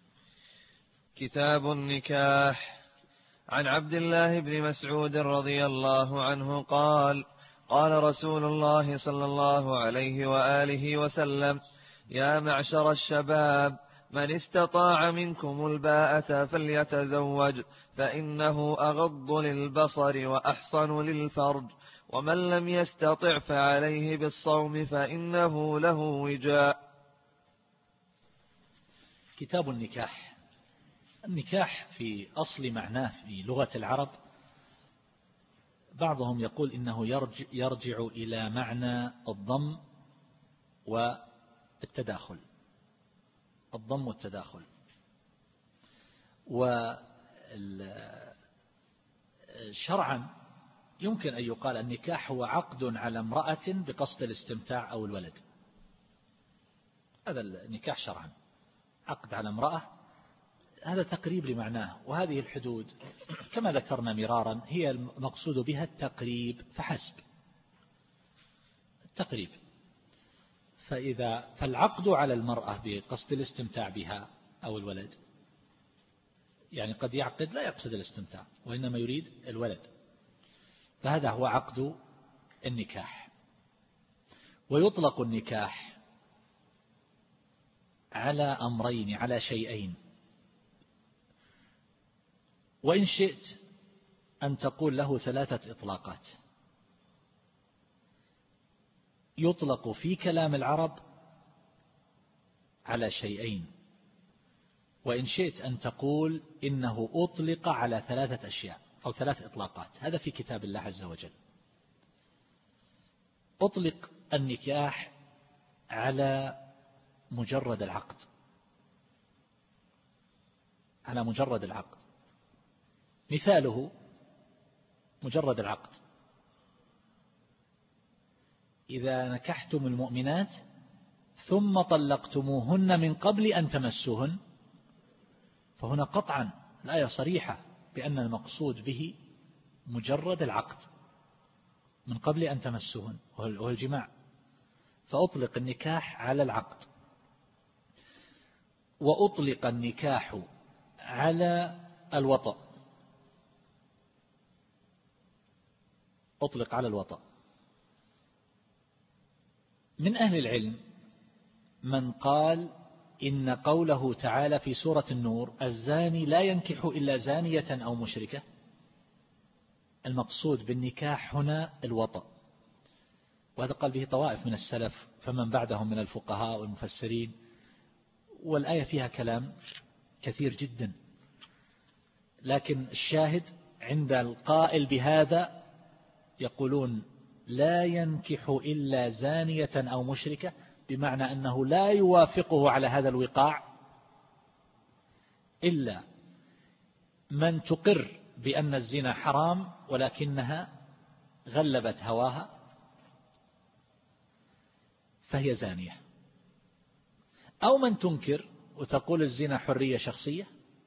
كتاب النكاح. عن عبد الله بن مسعود رضي الله عنه قال: قال رسول الله صلى الله عليه وآله وسلم: يا معشر الشباب، من استطاع منكم الباءة فليتزوج، فإنه أغض للبصر وأحصن للفرج، ومن لم يستطع فعليه بالصوم فإنه له وجاء. كتاب النكاح. النكاح في أصل معناه في لغة العرب بعضهم يقول إنه يرجع, يرجع إلى معنى الضم والتداخل، الضم والتداخل. وشرعا يمكن أن يقال النكاح هو عقد على امرأة بقصد الاستمتاع أو الولد، هذا النكاح شرعا، عقد على امرأة، هذا تقريب لمعناه. وهذه الحدود كما ذكرنا مرارا هي المقصود بها التقريب فحسب، التقريب. فإذا فالعقد على المرأة بقصد الاستمتاع بها أو الولد، يعني قد يعقد لا يقصد الاستمتاع وإنما يريد الولد، فهذا هو عقد النكاح. ويطلق النكاح على أمرين، على شيئين، وإن شئت أن تقول له ثلاثة إطلاقات. يطلق في كلام العرب على شيئين، وإن شئت أن تقول إنه أطلق على ثلاثة أشياء أو ثلاث إطلاقات. هذا في كتاب الله عز وجل. أطلق النكاح على مجرد العقد، على مجرد العقد. مثاله مجرد العقد: إذا نكحتم المؤمنات ثم طلقتموهن من قبل أن تمسوهن، فهنا قطعا الآية صريحة بأن المقصود به مجرد العقد من قبل أن تمسوهن وهو الجماع، فأطلق النكاح على العقد. وأطلق النكاح على الوطأ، أطلق على الوطأ. من أهل العلم من قال إن قوله تعالى في سورة النور: الزاني لا ينكح إلا زانية أو مشركة، المقصود بالنكاح هنا الوطأ، وهذا قال به طوائف من السلف فمن بعدهم من الفقهاء والمفسرين، والآية فيها كلام كثير جدا، لكن الشاهد عند القائل بهذا يقولون لا ينكح إلا زانية أو مشركة، بمعنى أنه لا يوافقه على هذا الوقاع إلا من تقر بأن الزنا حرام ولكنها غلبت هواها فهي زانية، أو من تنكر وتقول الزنا حرية شخصية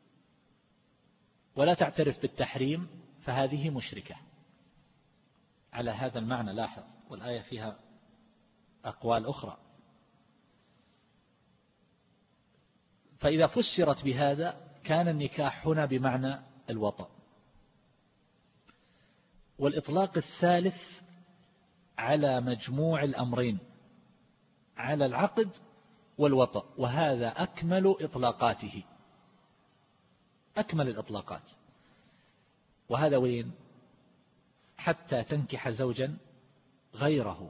ولا تعترف بالتحريم فهذه مشركة. على هذا المعنى لاحظ، والآية فيها أقوال أخرى. فإذا فسرت بهذا كان النكاح هنا بمعنى الوطأ. والإطلاق الثالث على مجموع الأمرين، على العقد والوطأ، وهذا أكمل إطلاقاته، أكمل الإطلاقات. وهذا وين؟ حتى تنكح زوجا غيره.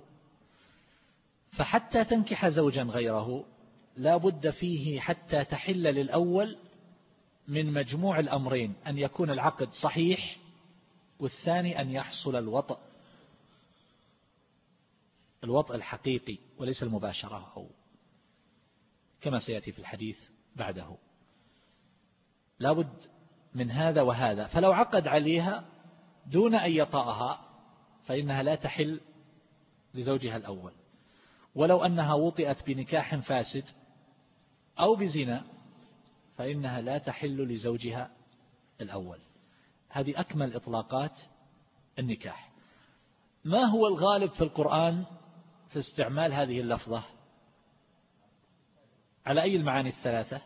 فحتى تنكح زوجا غيره لا بد فيه حتى تحل للأول من مجموع الأمرين أن يكون العقد صحيح، والثاني أن يحصل الوطأ الوطأ الحقيقي وليس المباشرة، أو كما سيأتي في الحديث بعده. لابد من هذا وهذا. فلو عقد عليها دون أن يطأها فإنها لا تحل لزوجها الأول، ولو أنها وطئت بنكاح فاسد أو بزنا فإنها لا تحل لزوجها الأول. هذه أكمل إطلاقات النكاح. ما هو الغالب في القرآن في استعمال هذه اللفظة؟ على أي المعاني الثلاثة؟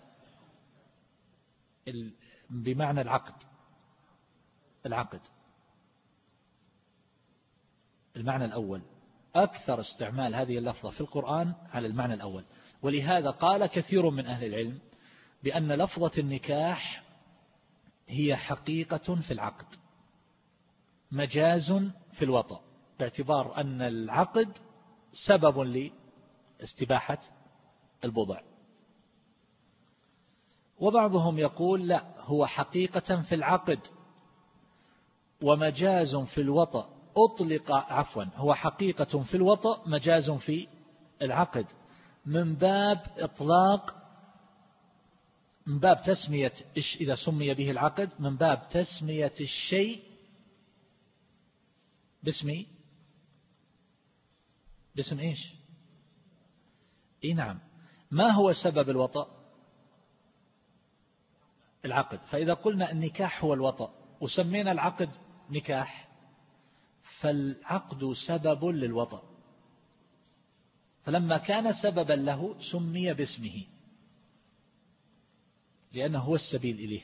بمعنى العقد العقد المعنى الأول. أكثر استعمال هذه اللفظة في القرآن على المعنى الأول. ولهذا قال كثير من أهل العلم بأن لفظة النكاح هي حقيقة في العقد، مجاز في الوطأ، باعتبار أن العقد سبب لاستباحة البضع. وبعضهم يقول لا، هو حقيقة في العقد ومجاز في الوطأ. أطلق عفوا هو حقيقة في الوطأ مجاز في العقد، من باب إطلاق من باب تسمية إذا سمي به العقد من باب تسمية الشيء باسم باسم إيش؟ إيه نعم. ما هو سبب الوطأ؟ العقد. فإذا قلنا النكاح هو الوطأ وسمينا العقد نكاح فالعقد سبب للوطأ، فلما كان سببا له سمي باسمه لأنه هو السبيل إليه.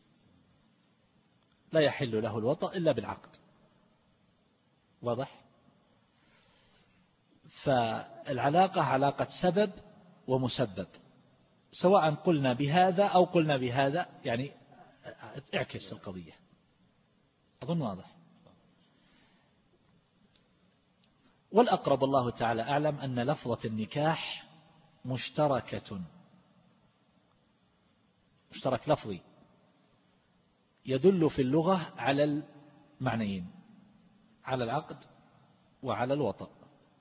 لا يحل له الوطأ إلا بالعقد. واضح؟ فالعلاقة علاقة سبب ومسبب، سواء قلنا بهذا أو قلنا بهذا، يعني اعكس القضية. أظن واضح. والأقرب الله تعالى أعلم أن لفظة النكاح مشتركة، مشترك لفظي يدل في اللغة على المعنيين، على العقد وعلى الوطأ.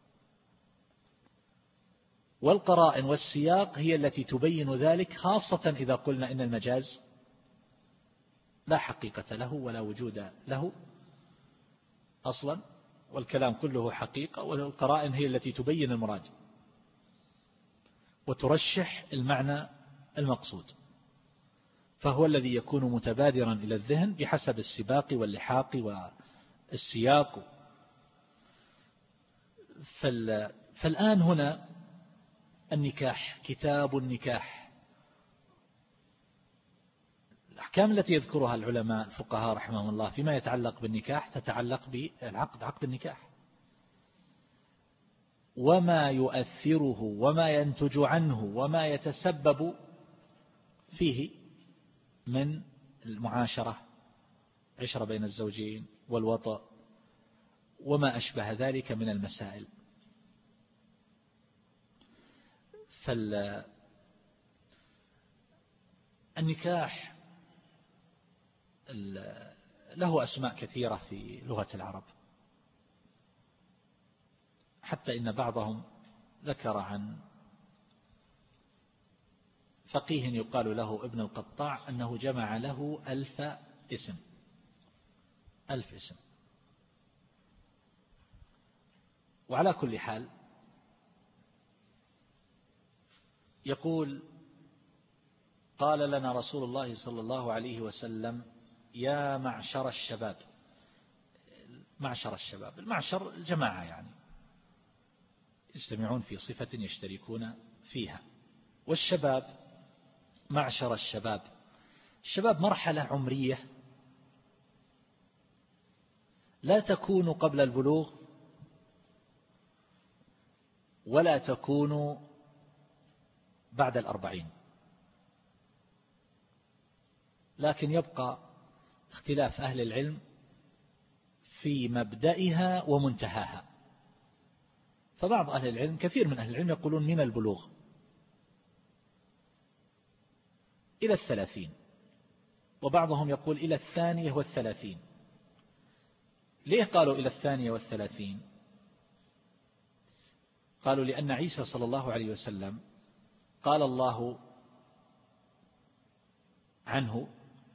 والقرائن والسياق هي التي تبين ذلك، خاصة إذا قلنا إن المجاز لا حقيقة له ولا وجود له أصلا، والكلام كله حقيقة، والقرائن هي التي تبين المراد وترشح المعنى المقصود، فهو الذي يكون متبادرا إلى الذهن بحسب السباق واللحاق والسياق. فالآن هنا النكاح، كتاب النكاح، الأحكام التي يذكرها العلماء الفقهاء رحمهم الله فيما يتعلق بالنكاح تتعلق بالعقد، عقد النكاح، وما يؤثره وما ينتج عنه وما يتسبب فيه من المعاشرة، عشرة بين الزوجين، والوطأ، وما أشبه ذلك من المسائل. فالنكاح له أسماء كثيرة في لغة العرب، حتى إن بعضهم ذكر عن فقيه يقال له ابن القطاع أنه جمع له ألف اسم ألف اسم. وعلى كل حال يقول: قال لنا رسول الله صلى الله عليه وسلم: يا معشر الشباب. معشر الشباب، المعشر الجماعة، يعني يجتمعون في صفة يشتركون فيها. والشباب معشر الشباب، الشباب مرحلة عمرية لا تكون قبل البلوغ ولا تكون بعد الأربعين، لكن يبقى اختلاف أهل العلم في مبدئها ومنتهاها. فبعض أهل العلم، كثير من أهل العلم، يقولون من البلوغ إلى الثلاثين، وبعضهم يقول إلى الثانية والثلاثين. ليه قالوا إلى الثانية والثلاثين؟ قالوا لأن عيسى صلى الله عليه وسلم قال الله عنه،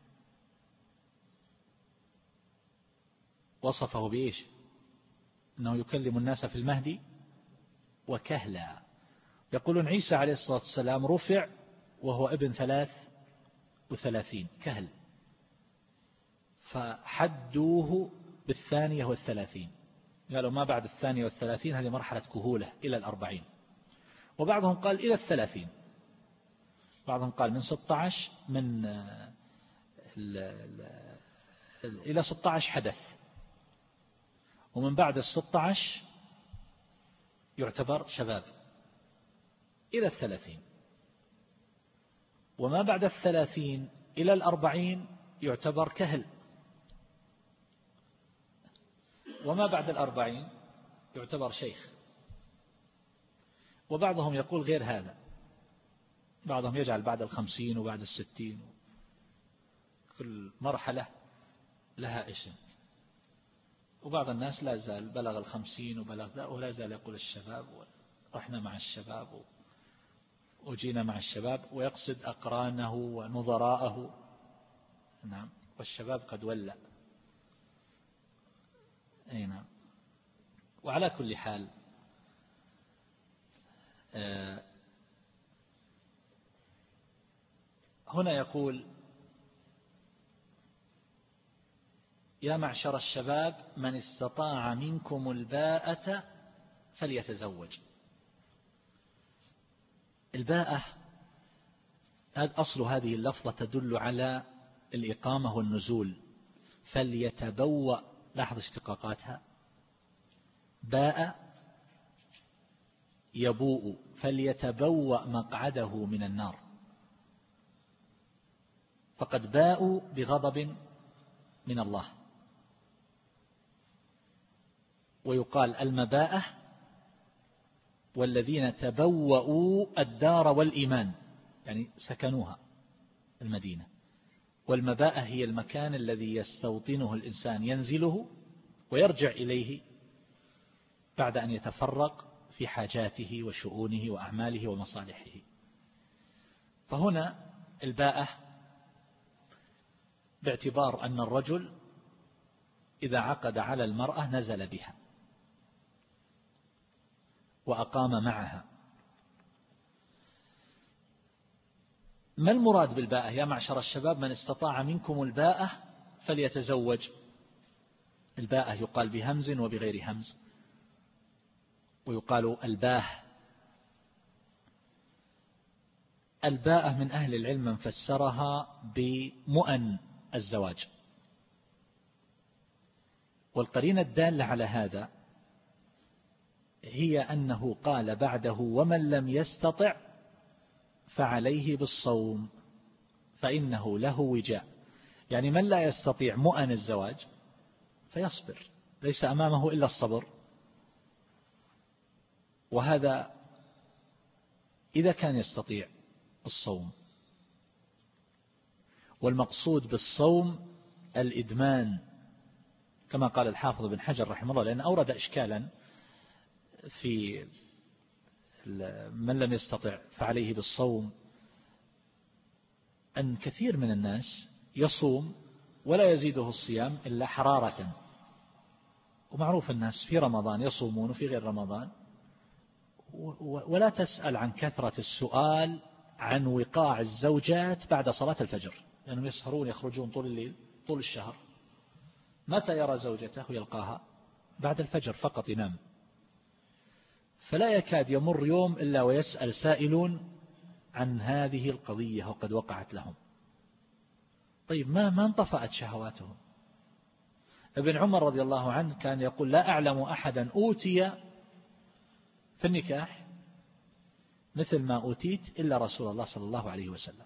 وصفه بإيش؟ أنه يكلم الناس في المهدي وكهلا. يقولون عيسى عليه الصلاة والسلام رفع وهو ابن ثلاث وثلاثين كهل، فحدوه بالثانية والثلاثين، قالوا ما بعد الثانية والثلاثين هذه مرحلة كهولة إلى الأربعين. وبعضهم قال إلى الثلاثين، بعضهم قال من ستة عشر من ال ال إلى ستة عشر حدث، ومن بعد الستة عشر يعتبر شباب إلى الثلاثين، وما بعد الثلاثين إلى الأربعين يعتبر كهل، وما بعد الأربعين يعتبر شيخ. وبعضهم يقول غير هذا، بعضهم يجعل بعد الخمسين وبعد الستين، كل مرحلة لها اسم. وبعض الناس لا زال بلغ الخمسين وبلغ ذا ولا زال يقول الشباب، ورحنا مع الشباب وجينا مع الشباب، ويقصد أقرانه ونظراءه. نعم، والشباب قد ولى. أي نعم. وعلى كل حال هنا يقول يا معشر الشباب من استطاع منكم الباءة فليتزوج. الباءة أصل هذه اللفظة تدل على الإقامة والنزول، فليتبوأ، لاحظ اشتقاقاتها، باء يبوء، فليتبوأ مقعده من النار، فقد باءوا بغضب من الله. ويقال المباءة والذين تبوأوا الدار والإيمان، يعني سكنوها المدينة. والمباءة هي المكان الذي يستوطنه الإنسان، ينزله ويرجع إليه بعد أن يتفرق في حاجاته وشؤونه وأعماله ومصالحه. فهنا الباءة باعتبار أن الرجل إذا عقد على المرأة نزل بها وأقام معها. ما المراد بالباءة؟ يا معشر الشباب من استطاع منكم الباءة فليتزوج. الباءة يقال بهمز وبغير همز، ويقال الباه. الباءة من أهل العلم من فسرها بمؤن الزواج، والقرينة الدالة على هذا هي أنه قال بعده ومن لم يستطع فعليه بالصوم فإنه له وجاء، يعني من لا يستطيع مؤن الزواج فيصبر، ليس أمامه إلا الصبر. وهذا إذا كان يستطيع الصوم. والمقصود بالصوم الإدمان كما قال الحافظ بن حجر رحمه الله، لأن أورد إشكالا في من لم يستطع فعليه بالصوم، أن كثير من الناس يصوم ولا يزيده الصيام إلا حرارة. ومعروف الناس في رمضان يصومون وفي غير رمضان، ولا تسأل عن كثرة السؤال عن وقاع الزوجات بعد صلاة الفجر، لأنهم يسهرون يخرجون طول الليل طول الشهر. متى يرى زوجته يلقاها؟ بعد الفجر فقط ينام. فلا يكاد يمر يوم إلا ويسأل سائلون عن هذه القضية وقد وقعت لهم. طيب ما ما انطفأت شهواتهم. ابن عمر رضي الله عنه كان يقول لا أعلم أحدا أوتي في النكاح مثل ما أوتيت إلا رسول الله صلى الله عليه وسلم.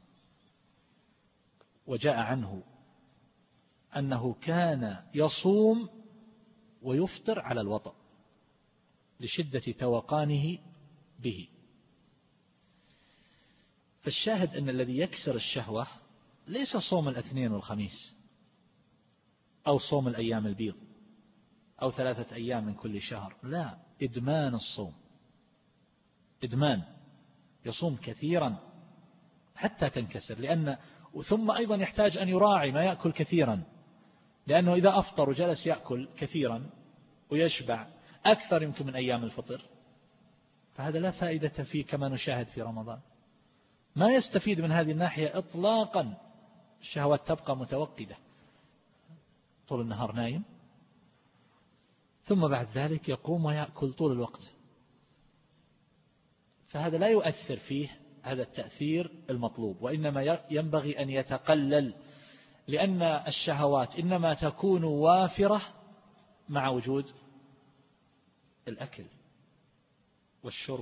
وجاء عنه أنه كان يصوم ويفطر على الوطأ لشدة توقانه به. فالشاهد أن الذي يكسر الشهوة ليس صوم الاثنين والخميس أو صوم الأيام البيض أو ثلاثة أيام من كل شهر، لا، إدمان الصوم، إدمان، يصوم كثيرا حتى تنكسر، لأن ثم أيضا يحتاج أن يراعي ما يأكل كثيرا، لأنه إذا أفطر وجلس يأكل كثيرا ويشبع أكثر يمكن من أيام الفطر، فهذا لا فائدة فيه كما نشاهد في رمضان، ما يستفيد من هذه الناحية إطلاقا، الشهوات تبقى متوقدة، طول النهار نايم، ثم بعد ذلك يقوم ويأكل طول الوقت، فهذا لا يؤثر فيه هذا التأثير المطلوب، وإنما ينبغي أن يتقلل، لأن الشهوات إنما تكون وافرة مع وجود الأكل والشرب.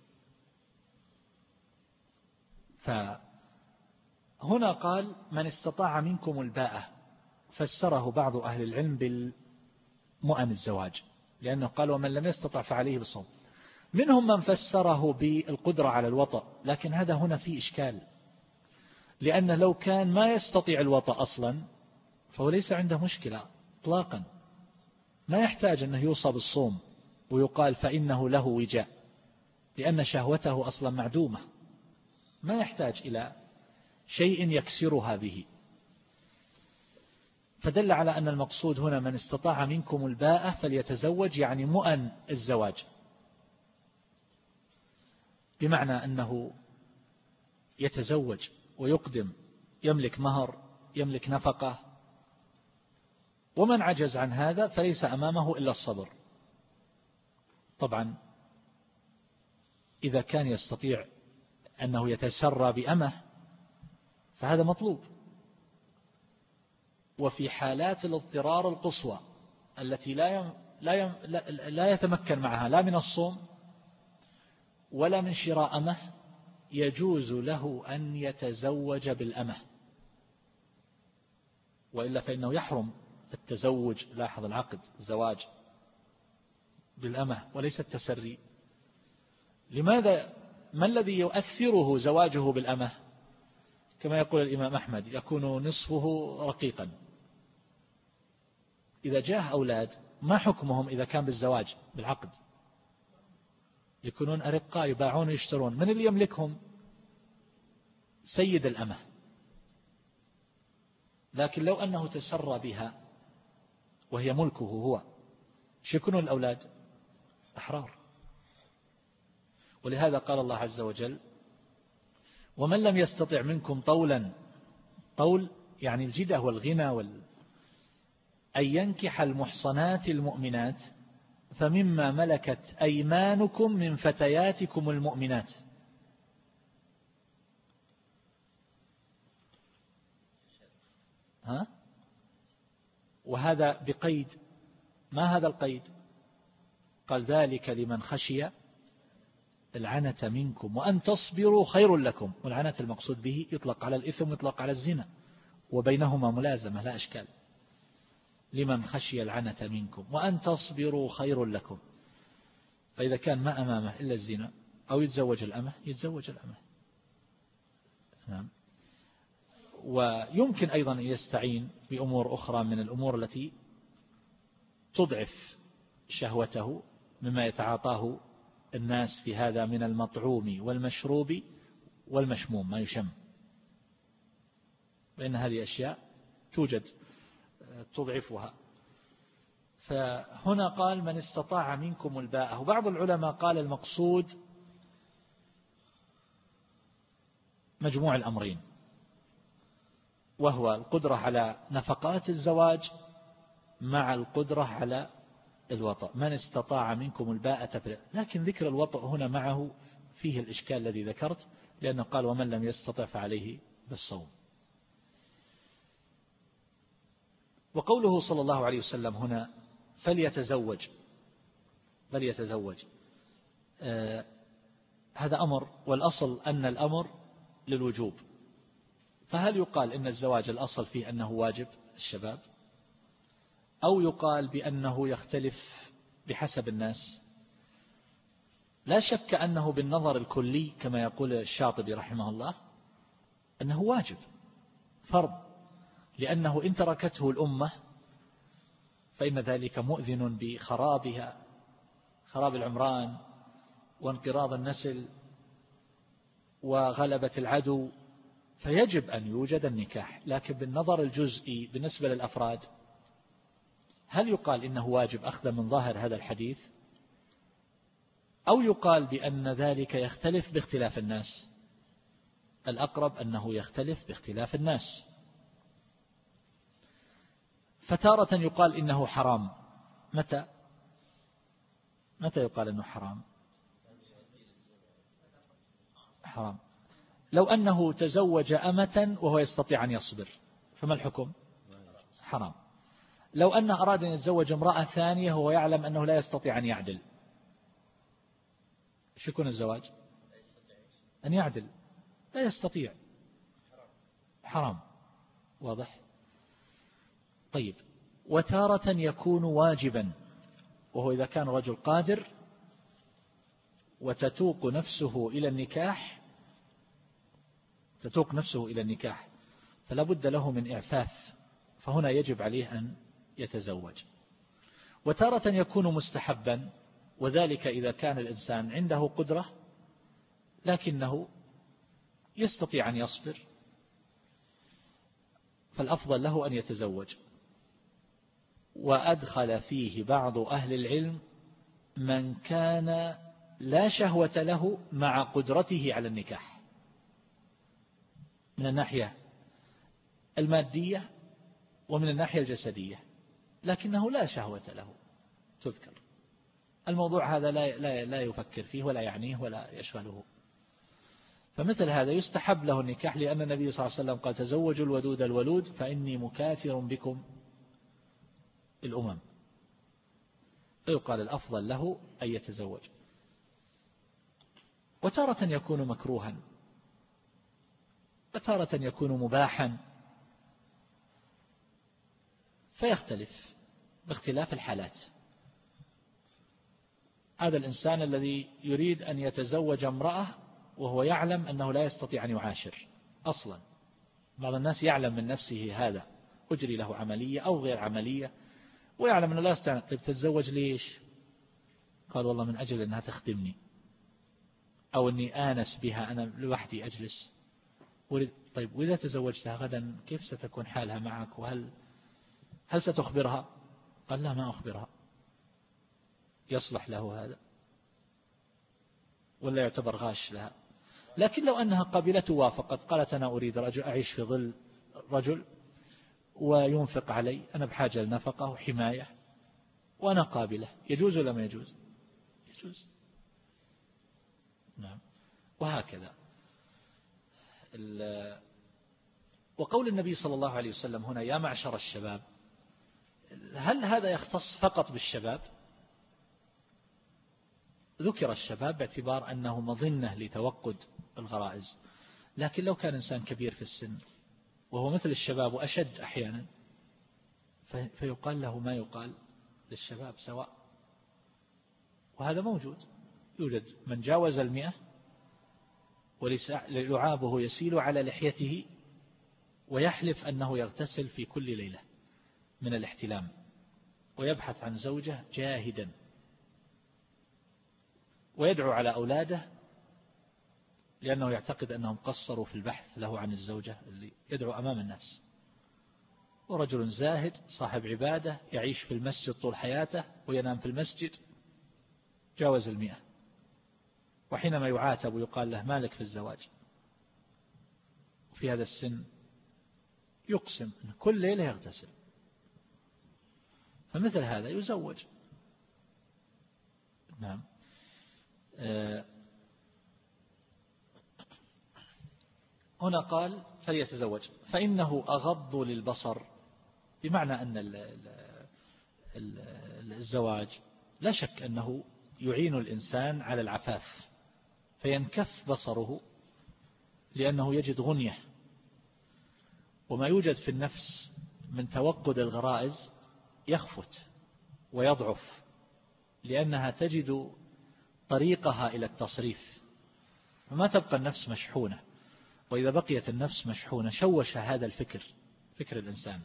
فهنا قال من استطاع منكم الباءة، فسره بعض أهل العلم بالمؤن الزواج، لأنه قال ومن لم يستطع فعليه بالصوم. منهم من فسره بالقدرة على الوطأ، لكن هذا هنا فيه إشكال، لأنه لو كان ما يستطيع الوطأ أصلا فهو ليس عنده مشكلة إطلاقا، ما يحتاج أنه يوصى بالصوم ويقال فإنه له وجاء، لأن شهوته أصلا معدومة، ما يحتاج إلى شيء يكسرها به. فدل على أن المقصود هنا من استطاع منكم الباءة فليتزوج، يعني مؤن الزواج، بمعنى أنه يتزوج ويقدم، يملك مهر، يملك نفقة. ومن عجز عن هذا فليس أمامه إلا الصبر. طبعا إذا كان يستطيع أنه يتسرى بأمه فهذا مطلوب، وفي حالات الاضطرار القصوى التي لا يم لا, يم لا, لا يتمكن معها لا من الصوم ولا من شراء أمه، يجوز له أن يتزوج بالأمه، وإلا فإنه يحرم التزوج، لاحظ العقد زواج بالأمه وليس التسري. لماذا؟ ما الذي يؤثره زواجه بالأمه؟ كما يقول الإمام أحمد يكون نصفه رقيقا. إذا جاء أولاد ما حكمهم إذا كان بالزواج بالعقد؟ يكونون أرقاء يباعون ويشترون. من اللي يملكهم؟ سيد الأمة. لكن لو أنه تسرى بها وهي ملكه هو، شكون الأولاد؟ أحرار. ولهذا قال الله عز وجل ومن لم يستطع منكم طولا، طول يعني الجدة والغنى وال... أن ينكح المحصنات المؤمنات فمما ملكت أيمانكم من فتياتكم المؤمنات. ها؟ وهذا بقيد، ما هذا القيد؟ قال ذلك لمن خشي العنة منكم وأن تصبروا خير لكم. والعنة المقصود به يطلق على الإثم ويطلق على الزنا، وبينهما ملازمة لا أشكال. لمن خشي العنة منكم وأن تصبروا خير لكم. فإذا كان ما أمامه إلا الزنا أو يتزوج الأمة يتزوج الأمة. نعم. ويمكن أيضا أن يستعين بأمور أخرى من الأمور التي تضعف شهوته مما يتعاطاه الناس في هذا من المطعوم والمشروب والمشموم ما يشم، لأن هذه أشياء توجد تضعفها. فهنا قال من استطاع منكم الباءة. وبعض العلماء قال المقصود مجموع الأمرين، وهو القدرة على نفقات الزواج مع القدرة على الوطأ. من استطاع منكم الباءة فلا. لكن ذكر الوطأ هنا معه فيه الإشكال الذي ذكرت، لأنه قال ومن لم يستطع فعليه بالصوم. وقوله صلى الله عليه وسلم هنا فليتزوج فليتزوج آه هذا أمر، والأصل أن الأمر للوجوب. فهل يقال إن الزواج الأصل فيه أنه واجب الشباب، أو يقال بأنه يختلف بحسب الناس؟ لا شك أنه بالنظر الكلي كما يقول الشاطبي رحمه الله أنه واجب، فرض، لأنه إن تركته الأمة فإن ذلك مؤذن بخرابها، خراب العمران وانقراض النسل وغلبة العدو، فيجب أن يوجد النكاح. لكن بالنظر الجزئي بالنسبة للأفراد، هل يقال إنه واجب أخذ من ظاهر هذا الحديث، أو يقال بأن ذلك يختلف باختلاف الناس؟ الأقرب أنه يختلف باختلاف الناس. فتارة يقال إنه حرام. متى متى يقال إنه حرام؟ حرام لو أنه تزوج أمة وهو يستطيع أن يصبر، فما الحكم؟ حرام. لو أنه أراد أن يتزوج امرأة ثانية وهو يعلم أنه لا يستطيع أن يعدل، ايش يكون الزواج؟ أن يعدل، لا يستطيع، حرام. واضح؟ طيب، وتارة يكون واجبا، وهو إذا كان رجل قادر وتتوق نفسه إلى النكاح تتوق نفسه إلى النكاح فلا بد له من إعفاف، فهنا يجب عليه أن يتزوج. وتارة يكون مستحبا، وذلك إذا كان الإنسان عنده قدرة لكنه يستطيع أن يصبر، فالأفضل له أن يتزوج. وأدخل فيه بعض أهل العلم من كان لا شهوة له مع قدرته على النكاح من الناحية المادية ومن الناحية الجسدية، لكنه لا شهوة له تذكر. الموضوع هذا لا لا لا يفكر فيه ولا يعنيه ولا يشغله، فمثل هذا يستحب له النكاح، لأن النبي صلى الله عليه وسلم قال: تزوجوا الودود الولود فإني مكاثر بكم الأمم. فيقال الأفضل له أن يتزوج. وتارة يكون مكروها، وتارة يكون مباحا، فيختلف باختلاف الحالات. هذا الإنسان الذي يريد أن يتزوج امرأة وهو يعلم أنه لا يستطيع أن يعاشر أصلا، بعض الناس يعلم من نفسه هذا، أجري له عملية أو غير عملية ويعلم أنه لا يستطيع. طيب تتزوج ليش؟ قال: والله من أجل أنها تخدمني، أو أني آنس بها، أنا لوحدي أجلس. طيب وإذا تزوجتها غدا كيف ستكون حالها معك؟ وهل هل ستخبرها؟ قال: لا، ما أخبرها. يصلح له هذا ولا يعتبر غاش لها؟ لكن لو أنها قبلته وافقت، قالت: أنا أريد رجل أعيش في ظل رجل وينفق علي، أنا بحاجة لنفقة وحماية وأنا قابلة، يجوز ولا ما يجوز؟ يجوز. نعم. وهكذا. وقول النبي صلى الله عليه وسلم هنا: يا معشر الشباب، هل هذا يختص فقط بالشباب؟ ذكر الشباب باعتبار أنه مظنة لتوقد الغرائز، لكن لو كان إنسان كبير في السن وهو مثل الشباب وأشد أحيانا، فيقال له ما يقال للشباب سواء. وهذا موجود، يوجد من جاوز المئة ولعابه يسيل على لحيته ويحلف أنه يغتسل في كل ليلة من الاحتلام، ويبحث عن زوجة جاهدا، ويدعو على أولاده لأنه يعتقد أنهم قصروا في البحث له عن الزوجة اللي يدعو أمام الناس. ورجل زاهد صاحب عبادة يعيش في المسجد طول حياته وينام في المسجد، جاوز المئة، وحينما يعاتب ويقال له: مالك في الزواج في هذا السن، يقسم أن كل ليلة يغتسل. فمثل هذا يزوج. نعم. هنا قال: فليتزوج فإنه أغض للبصر، بمعنى أن الزواج لا شك أنه يعين الإنسان على العفاف، فينكف بصره لأنه يجد غنية، وما يوجد في النفس من توقد الغرائز يخفت ويضعف، لأنها تجد طريقها إلى التصريف، فما تبقى النفس مشحونة. وإذا بقيت النفس مشحونة شوش هذا الفكر، فكر الإنسان.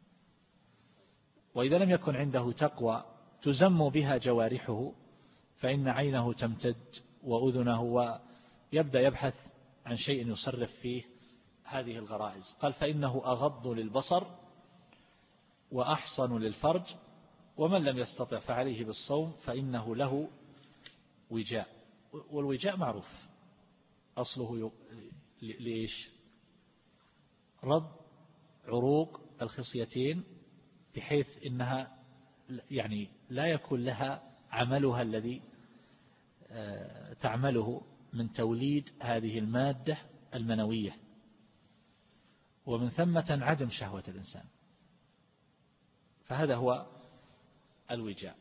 وإذا لم يكن عنده تقوى تزم بها جوارحه فإن عينه تمتد وأذنه، ويبدأ يبحث عن شيء يصرف فيه هذه الغرائز. قال فإنه أغض للبصر وأحصن للفرج، ومن لم يستطع فعليه بالصوم فإنه له وجاء. والوجاء معروف أصله ليش؟ رد عروق الخصيتين بحيث إنها يعني لا يكون لها عملها الذي تعمله من توليد هذه المادة المنوية، ومن ثم تنعدم شهوة الإنسان. فهذا هو الوجاء.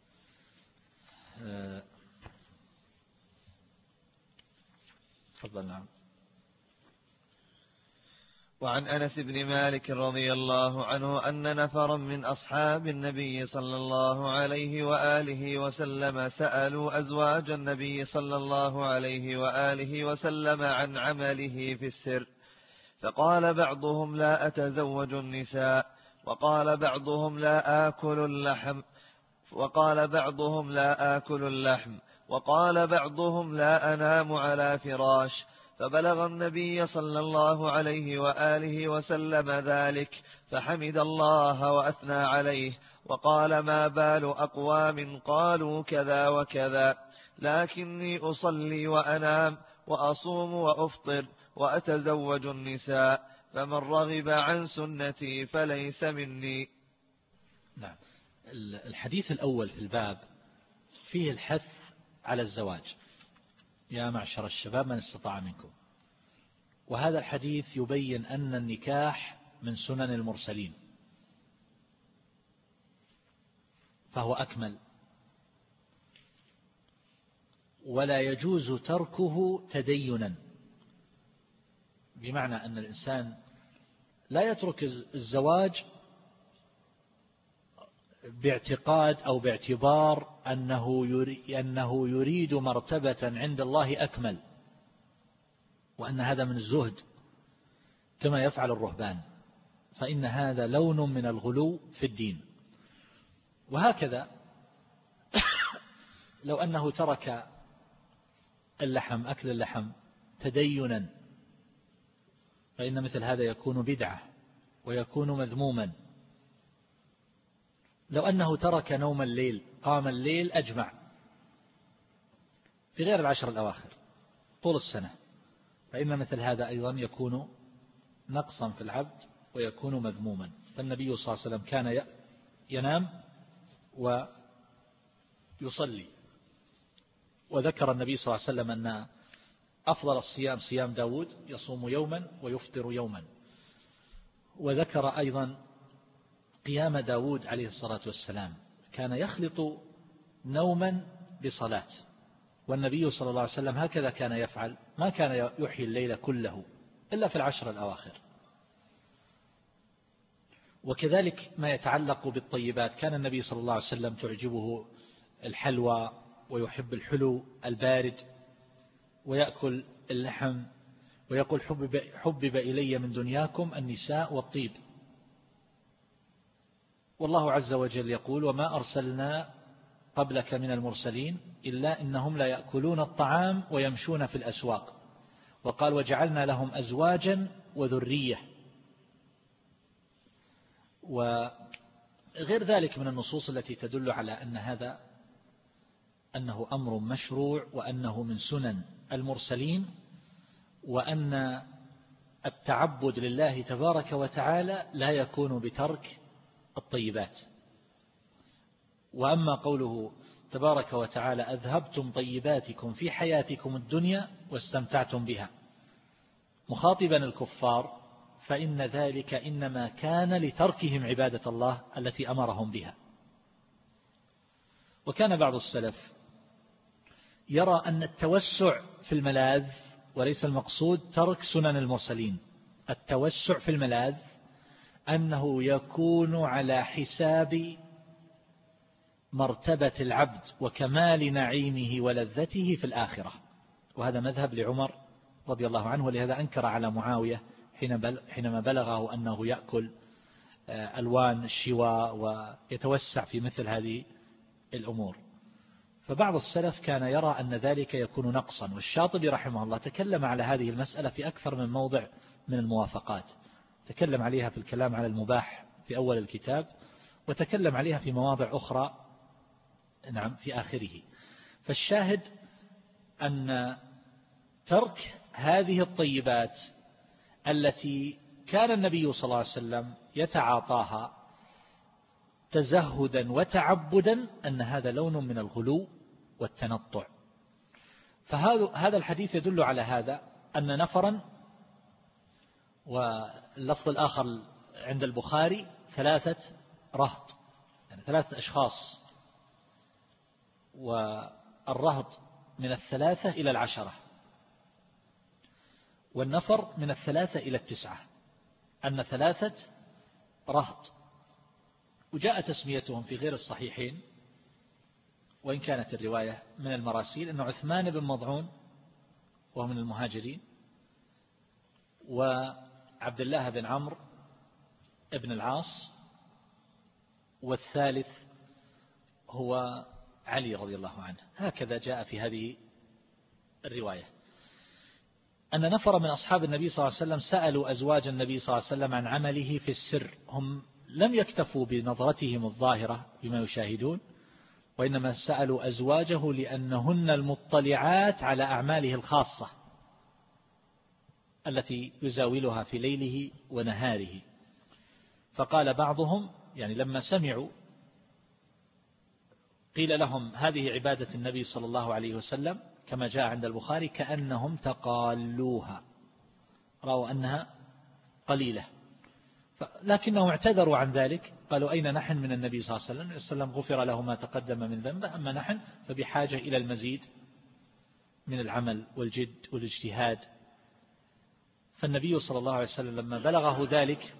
تفضل. نعم. وعن أنس بن مالك رضي الله عنه أن نفرا من أصحاب النبي صلى الله عليه وآله وسلم سألوا أزواج النبي صلى الله عليه وآله وسلم عن عمله في السر، فقال بعضهم لا أتزوج النساء، وقال بعضهم لا آكل اللحم وقال بعضهم لا آكل اللحم وقال بعضهم لا أنام على فراش. فبلغ النبي صلى الله عليه وآله وسلم ذلك، فحمد الله وأثنى عليه، وقال ما بال أقوام قالوا كذا وكذا، لكني أصلي وأنام وأصوم وأفطر وأتزوج النساء، فمن رغب عن سنتي فليس مني. نعم. الحديث الأول في الباب فيه الحث على الزواج، يا معشر الشباب من استطاع منكم. وهذا الحديث يبين أن النكاح من سنن المرسلين، فهو أكمل، ولا يجوز تركه تدينا، بمعنى أن الإنسان لا يترك الزواج باعتقاد أو باعتبار أنه أنه يريد مرتبة عند الله أكمل، وأن هذا من الزهد كما يفعل الرهبان، فإن هذا لون من الغلو في الدين. وهكذا لو أنه ترك اللحم، أكل اللحم تدينا، فإن مثل هذا يكون بدعة ويكون مذموما. لو أنه ترك نوم الليل، قام الليل أجمع في غير العشر الأواخر طول السنة، فإن مثل هذا أيضا يكون نقصا في العبد ويكون مذموما. فالنبي صلى الله عليه وسلم كان ينام ويصلي، وذكر النبي صلى الله عليه وسلم أن أفضل الصيام صيام داود، يصوم يوما ويفطر يوما. وذكر أيضا قيام داود عليه الصلاة والسلام، كان يخلط نوما بصلاة، والنبي صلى الله عليه وسلم هكذا كان يفعل، ما كان يحيي الليل كله إلا في العشر الأواخر. وكذلك ما يتعلق بالطيبات، كان النبي صلى الله عليه وسلم تعجبه الحلوى ويحب الحلو البارد ويأكل اللحم، ويقول حبب, حبب إلي من دنياكم النساء والطيب. والله عز وجل يقول وما أرسلنا قبلك من المرسلين إلا إنهم لا يأكلون الطعام ويمشون في الأسواق. وقال وجعلنا لهم أزواجا وذرية. وغير ذلك من النصوص التي تدل على أن هذا أنه أمر مشروع، وأنه من سنن المرسلين، وأن التعبد لله تبارك وتعالى لا يكون بترك الطيبات. وأما قوله تبارك وتعالى أذهبتم طيباتكم في حياتكم الدنيا واستمتعتم بها، مخاطبا الكفار، فإن ذلك إنما كان لتركهم عبادة الله التي أمرهم بها. وكان بعض السلف يرى أن التوسع في الملاذ وليس المقصود ترك سنن المرسلين، التوسع في الملاذ أنه يكون على حساب مرتبة العبد وكمال نعيمه ولذته في الآخرة. وهذا مذهب لعمر رضي الله عنه، ولهذا أنكر على معاوية حينما بلغه أنه يأكل ألوان الشواء ويتوسع في مثل هذه الأمور. فبعض السلف كان يرى أن ذلك يكون نقصا، والشاطبي رحمه الله تكلم على هذه المسألة في أكثر من موضع من الموافقات، تكلم عليها في الكلام على المباح في أول الكتاب، وتكلم عليها في مواضع أخرى نعم في آخره. فالشاهد أن ترك هذه الطيبات التي كان النبي صلى الله عليه وسلم يتعاطاها تزهدا وتعبدا أن هذا لون من الغلو والتنطع. فهذا الحديث يدل على هذا، أن نفرا، واللفظ الآخر عند البخاري ثلاثة رهط، يعني ثلاثة أشخاص، والرهط من الثلاثة إلى العشرة، والنفر من الثلاثة إلى التسعة، أن ثلاثة رهط. وجاء تسميتهم في غير الصحيحين، وإن كانت الرواية من المراسيل، أن عثمان بن مضعون وهو من المهاجرين، وعبد الله بن عمرو ابن العاص، والثالث هو علي رضي الله عنه. هكذا جاء في هذه الرواية أن نفر من أصحاب النبي صلى الله عليه وسلم سألوا أزواج النبي صلى الله عليه وسلم عن عمله في السر. هم لم يكتفوا بنظرتهم الظاهرة بما يشاهدون، وإنما سألوا أزواجه لأنهن المطلعات على أعماله الخاصة التي يزاولها في ليله ونهاره. فقال بعضهم، يعني لما سمعوا قيل لهم هذه عبادة النبي صلى الله عليه وسلم كما جاء عند البخاري، كأنهم تقالوها، رأوا أنها قليلة، لكنهم اعتذروا عن ذلك، قالوا أين نحن من النبي صلى الله عليه وسلم؟ النبي صلى الله عليه وسلم غفر له ما تقدم من ذنبه، أما نحن فبحاجة إلى المزيد من العمل والجد والاجتهاد. فالنبي صلى الله عليه وسلم لما بلغه ذلك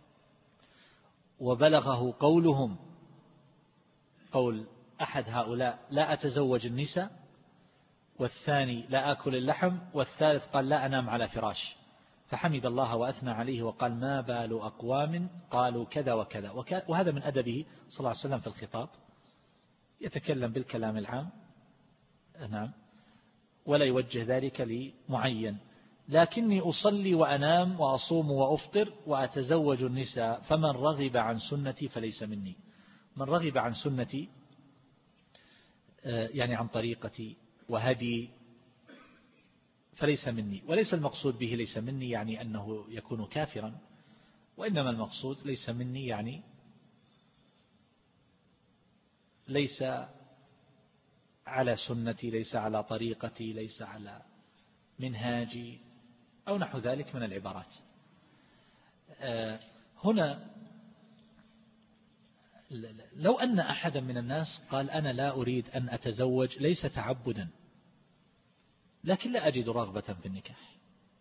وبلغه قولهم، قول أحد هؤلاء لا أتزوج النساء، والثاني لا آكل اللحم، والثالث قال لا أنام على فراش، فحمد الله وأثنى عليه وقال ما بال أقوام قالوا كذا وكذا. وهذا من أدبه صلى الله عليه وسلم في الخطاب، يتكلم بالكلام العام نعم، ولا يوجه ذلك لمعين. لكني أصلي وأنام وأصوم وأفطر وأتزوج النساء، فمن رغب عن سنتي فليس مني. من رغب عن سنتي يعني عن طريقتي وهدي فليس مني. وليس المقصود به ليس مني يعني أنه يكون كافرا، وإنما المقصود ليس مني يعني ليس على سنتي، ليس على طريقتي، ليس على منهاجي أو نحو ذلك من العبارات. هنا لو أن أحدا من الناس قال أنا لا أريد أن أتزوج ليس تعبدا، لكن لا أجد رغبة في النكاح،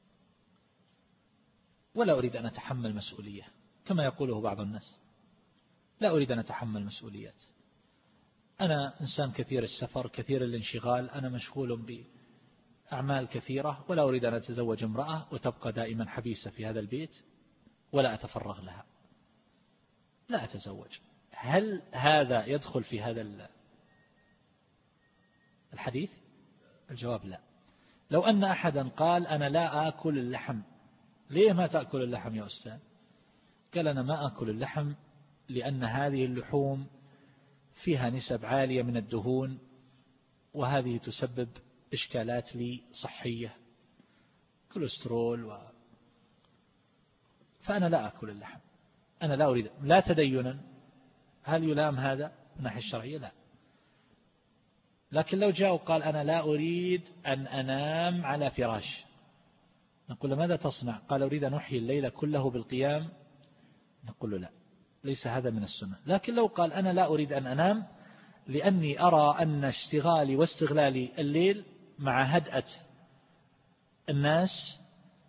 ولا أريد أن أتحمل مسؤولية كما يقوله بعض الناس، لا أريد أن أتحمل مسؤوليات، أنا إنسان كثير السفر كثير الانشغال، أنا مشغول بأعمال كثيرة، ولا أريد أن أتزوج امرأة وتبقى دائما حبيسة في هذا البيت ولا أتفرغ لها، لا أتزوج. هل هذا يدخل في هذا الحديث؟ الجواب لا. لو أن أحدا قال أنا لا آكل اللحم، ليه ما تأكل اللحم يا أستاذ؟ قال أنا ما آكل اللحم لأن هذه اللحوم فيها نسب عالية من الدهون، وهذه تسبب إشكالات لي صحية، كوليسترول و... فأنا لا أكل اللحم، أنا لا أريد، لا تدينا. هل يلام هذا من الناحية الشرعية؟ لا. لكن لو جاء وقال أنا لا أريد أن أنام على فراش، نقول له ماذا تصنع؟ قال أريد أن أحيي الليل كله بالقيام، نقول له لا، ليس هذا من السنة. لكن لو قال أنا لا أريد أن أنام لأني أرى أن اشتغالي واستغلالي الليل مع هدأة الناس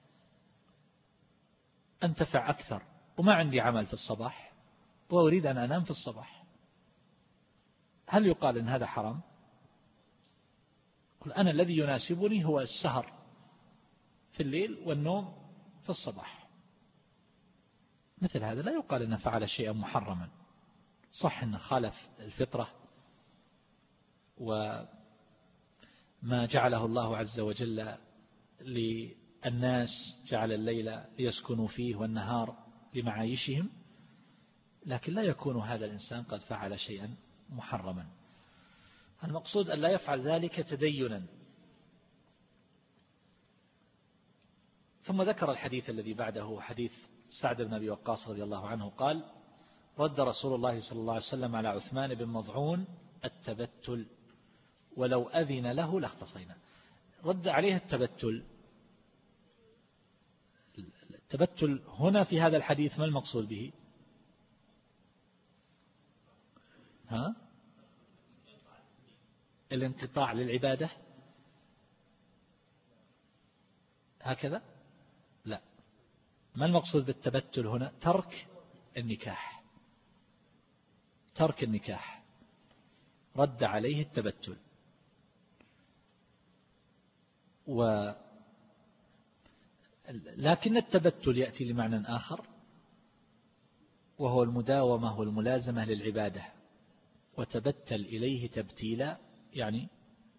أنتفع أكثر، وما عندي عمل في الصباح وأريد أن أنام في الصباح، هل يقال إن هذا حرام؟ قل أنا الذي يناسبني هو السهر في الليل والنوم في الصباح. مثل هذا لا يقال أنه فعل شيئا محرما، صح أنه خالف الفطرة وما جعله الله عز وجل للناس، جعل الليل ليسكنوا فيه والنهار لمعايشهم، لكن لا يكون هذا الإنسان قد فعل شيئا محرما. المقصود أن لا يفعل ذلك تدينا. ثم ذكر الحديث الذي بعده، حديث سعد بن أبي وقاص رضي الله عنه قال: رد رسول الله صلى الله عليه وسلم على عثمان بن مظعون التبتل ولو أذن له لاختصينا. رد عليه التبتل. التبتل هنا في هذا الحديث ما المقصود به؟ ها؟ الانقطاع للعبادة هكذا؟ لا، ما المقصود بالتبتل هنا؟ ترك النكاح، ترك النكاح. رد عليه التبتل. و لكن التبتل يأتي لمعنى آخر، وهو المداومة والملازمة للعبادة. وتبتل إليه تبتيلا، يعني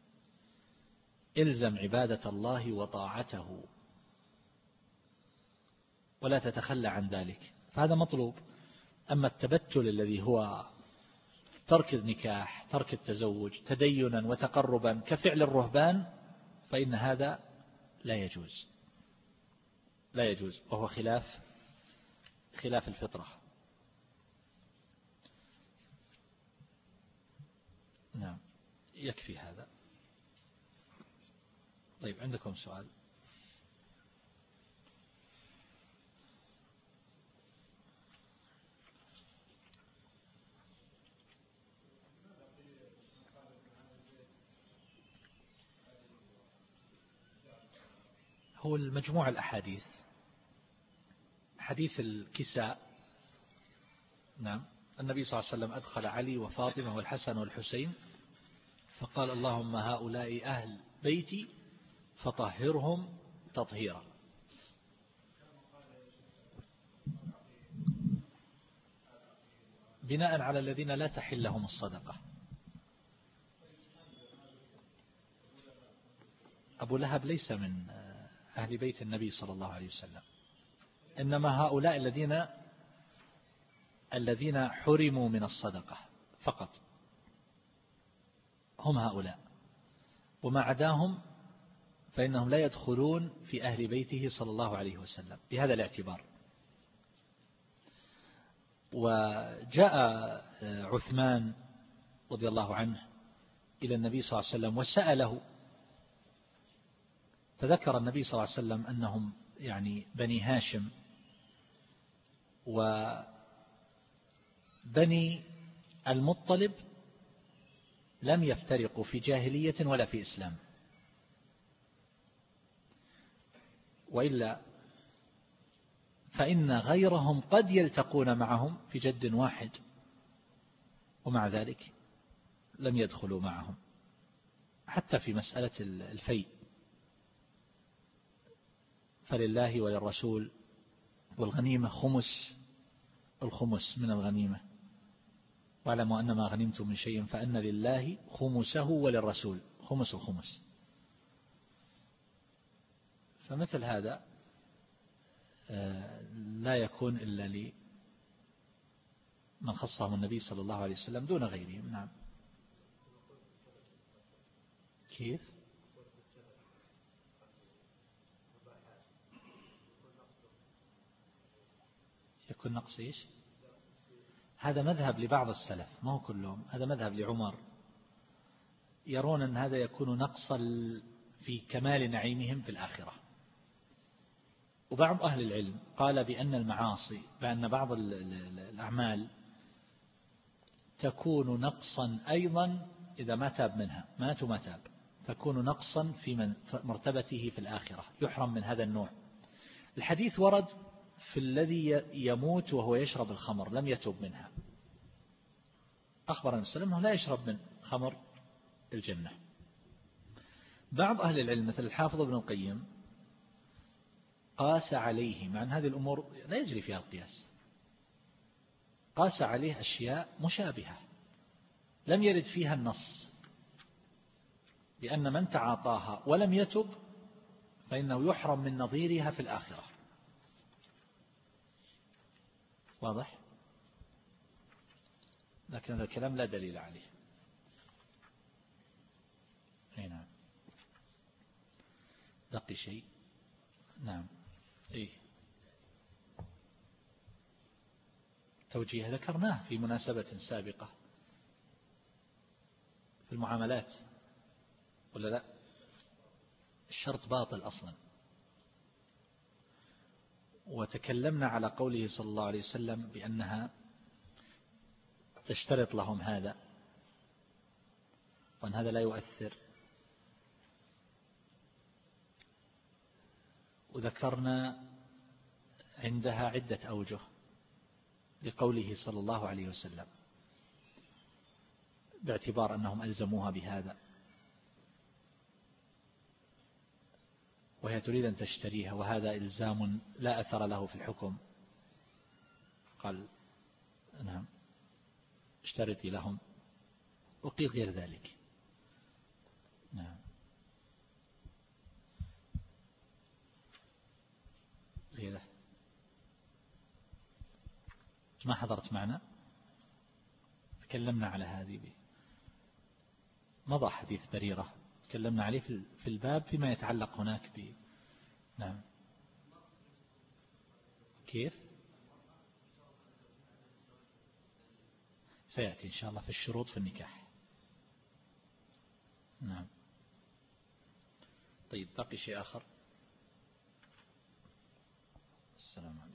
إلزم عبادة الله وطاعته ولا تتخلى عن ذلك، فهذا مطلوب. أما التبتل الذي هو ترك النكاح، ترك التزوج تدينا وتقربا كفعل الرهبان، فإن هذا لا يجوز، لا يجوز، وهو خلاف خلاف الفطرة. نعم، يكفي هذا. طيب، عندكم سؤال؟ هو المجموع الأحاديث، حديث الكساء. نعم، النبي صلى الله عليه وسلم أدخل علي وفاطمة والحسن والحسين فقال: اللهم هؤلاء أهل بيتي فطهرهم تطهيرا. بناء على الذين لا تحل لهم الصدقة. أبو لهب ليس من أهل بيت النبي صلى الله عليه وسلم، إنما هؤلاء الذين الذين حرموا من الصدقة فقط، هم هؤلاء، وما عداهم فإنهم لا يدخلون في أهل بيته صلى الله عليه وسلم بهذا الاعتبار. وجاء عثمان رضي الله عنه إلى النبي صلى الله عليه وسلم وسأله، فذكر النبي صلى الله عليه وسلم أنهم يعني بني هاشم وبني المطلب لم يفترقوا في جاهلية ولا في إسلام، وإلا فإن غيرهم قد يلتقون معهم في جد واحد، ومع ذلك لم يدخلوا معهم. حتى في مسألة الفيء، فلله وللرسول والغنيمة خمس، الخمس من الغنيمة، واعلموا أن ما غنمتم من شيء فأن لله خمسه وللرسول خمس الخمس. فمثل هذا لا يكون إلا لمن خصهم النبي صلى الله عليه وسلم دون غيرهم. نعم. كيف؟ يكون نقص إيش؟ هذا مذهب لبعض السلف، ما هو كلهم، هذا مذهب لعمر، يرون أن هذا يكون نقصا في كمال نعيمهم في الآخرة. وبعض أهل العلم قال بأن المعاصي، بأن بعض الأعمال تكون نقصا أيضا إذا ما تاب منها، مات وما تاب، تكون نقصا في من مرتبته في الآخرة، يحرم من هذا النوع. الحديث ورد في الذي يموت وهو يشرب الخمر لم يتوب منها، أخبر النبي صلى الله عليه وسلم أنه لا يشرب من خمر الجنة. بعض أهل العلم مثل الحافظ ابن القيم قاس عليه، مع أن هذه الأمور لا يجري فيها القياس، قاس عليه أشياء مشابهة لم يرد فيها النص بأن من تعاطاها ولم يتب فإنه يحرم من نظيرها في الآخرة. واضح؟ لكن هذا الكلام لا دليل عليه. نعم. بقي شيء؟ نعم. إيه؟ توجيه ذكرناه في مناسبة سابقة في المعاملات ولا لا؟ الشرط باطل أصلا. وتكلمنا على قوله صلى الله عليه وسلم بأنها تشترط لهم هذا وأن هذا لا يؤثر، وذكرنا عندها عدة أوجه لقوله صلى الله عليه وسلم باعتبار أنهم ألزموها بهذا وهي تريد أن تشتريها، وهذا إلزام لا أثر له في الحكم. قال نعم اشترطي لهم، وقيل غير ذلك. نعم. غيره ما حضرت معنا، تكلمنا على هذه، مضى حديث بريرة تكلمنا عليه في الباب فيما يتعلق هناك ب نعم. كيف؟ سيأتي إن شاء الله في الشروط في النكاح. نعم. طيب بقي شيء آخر؟ السلام عليكم.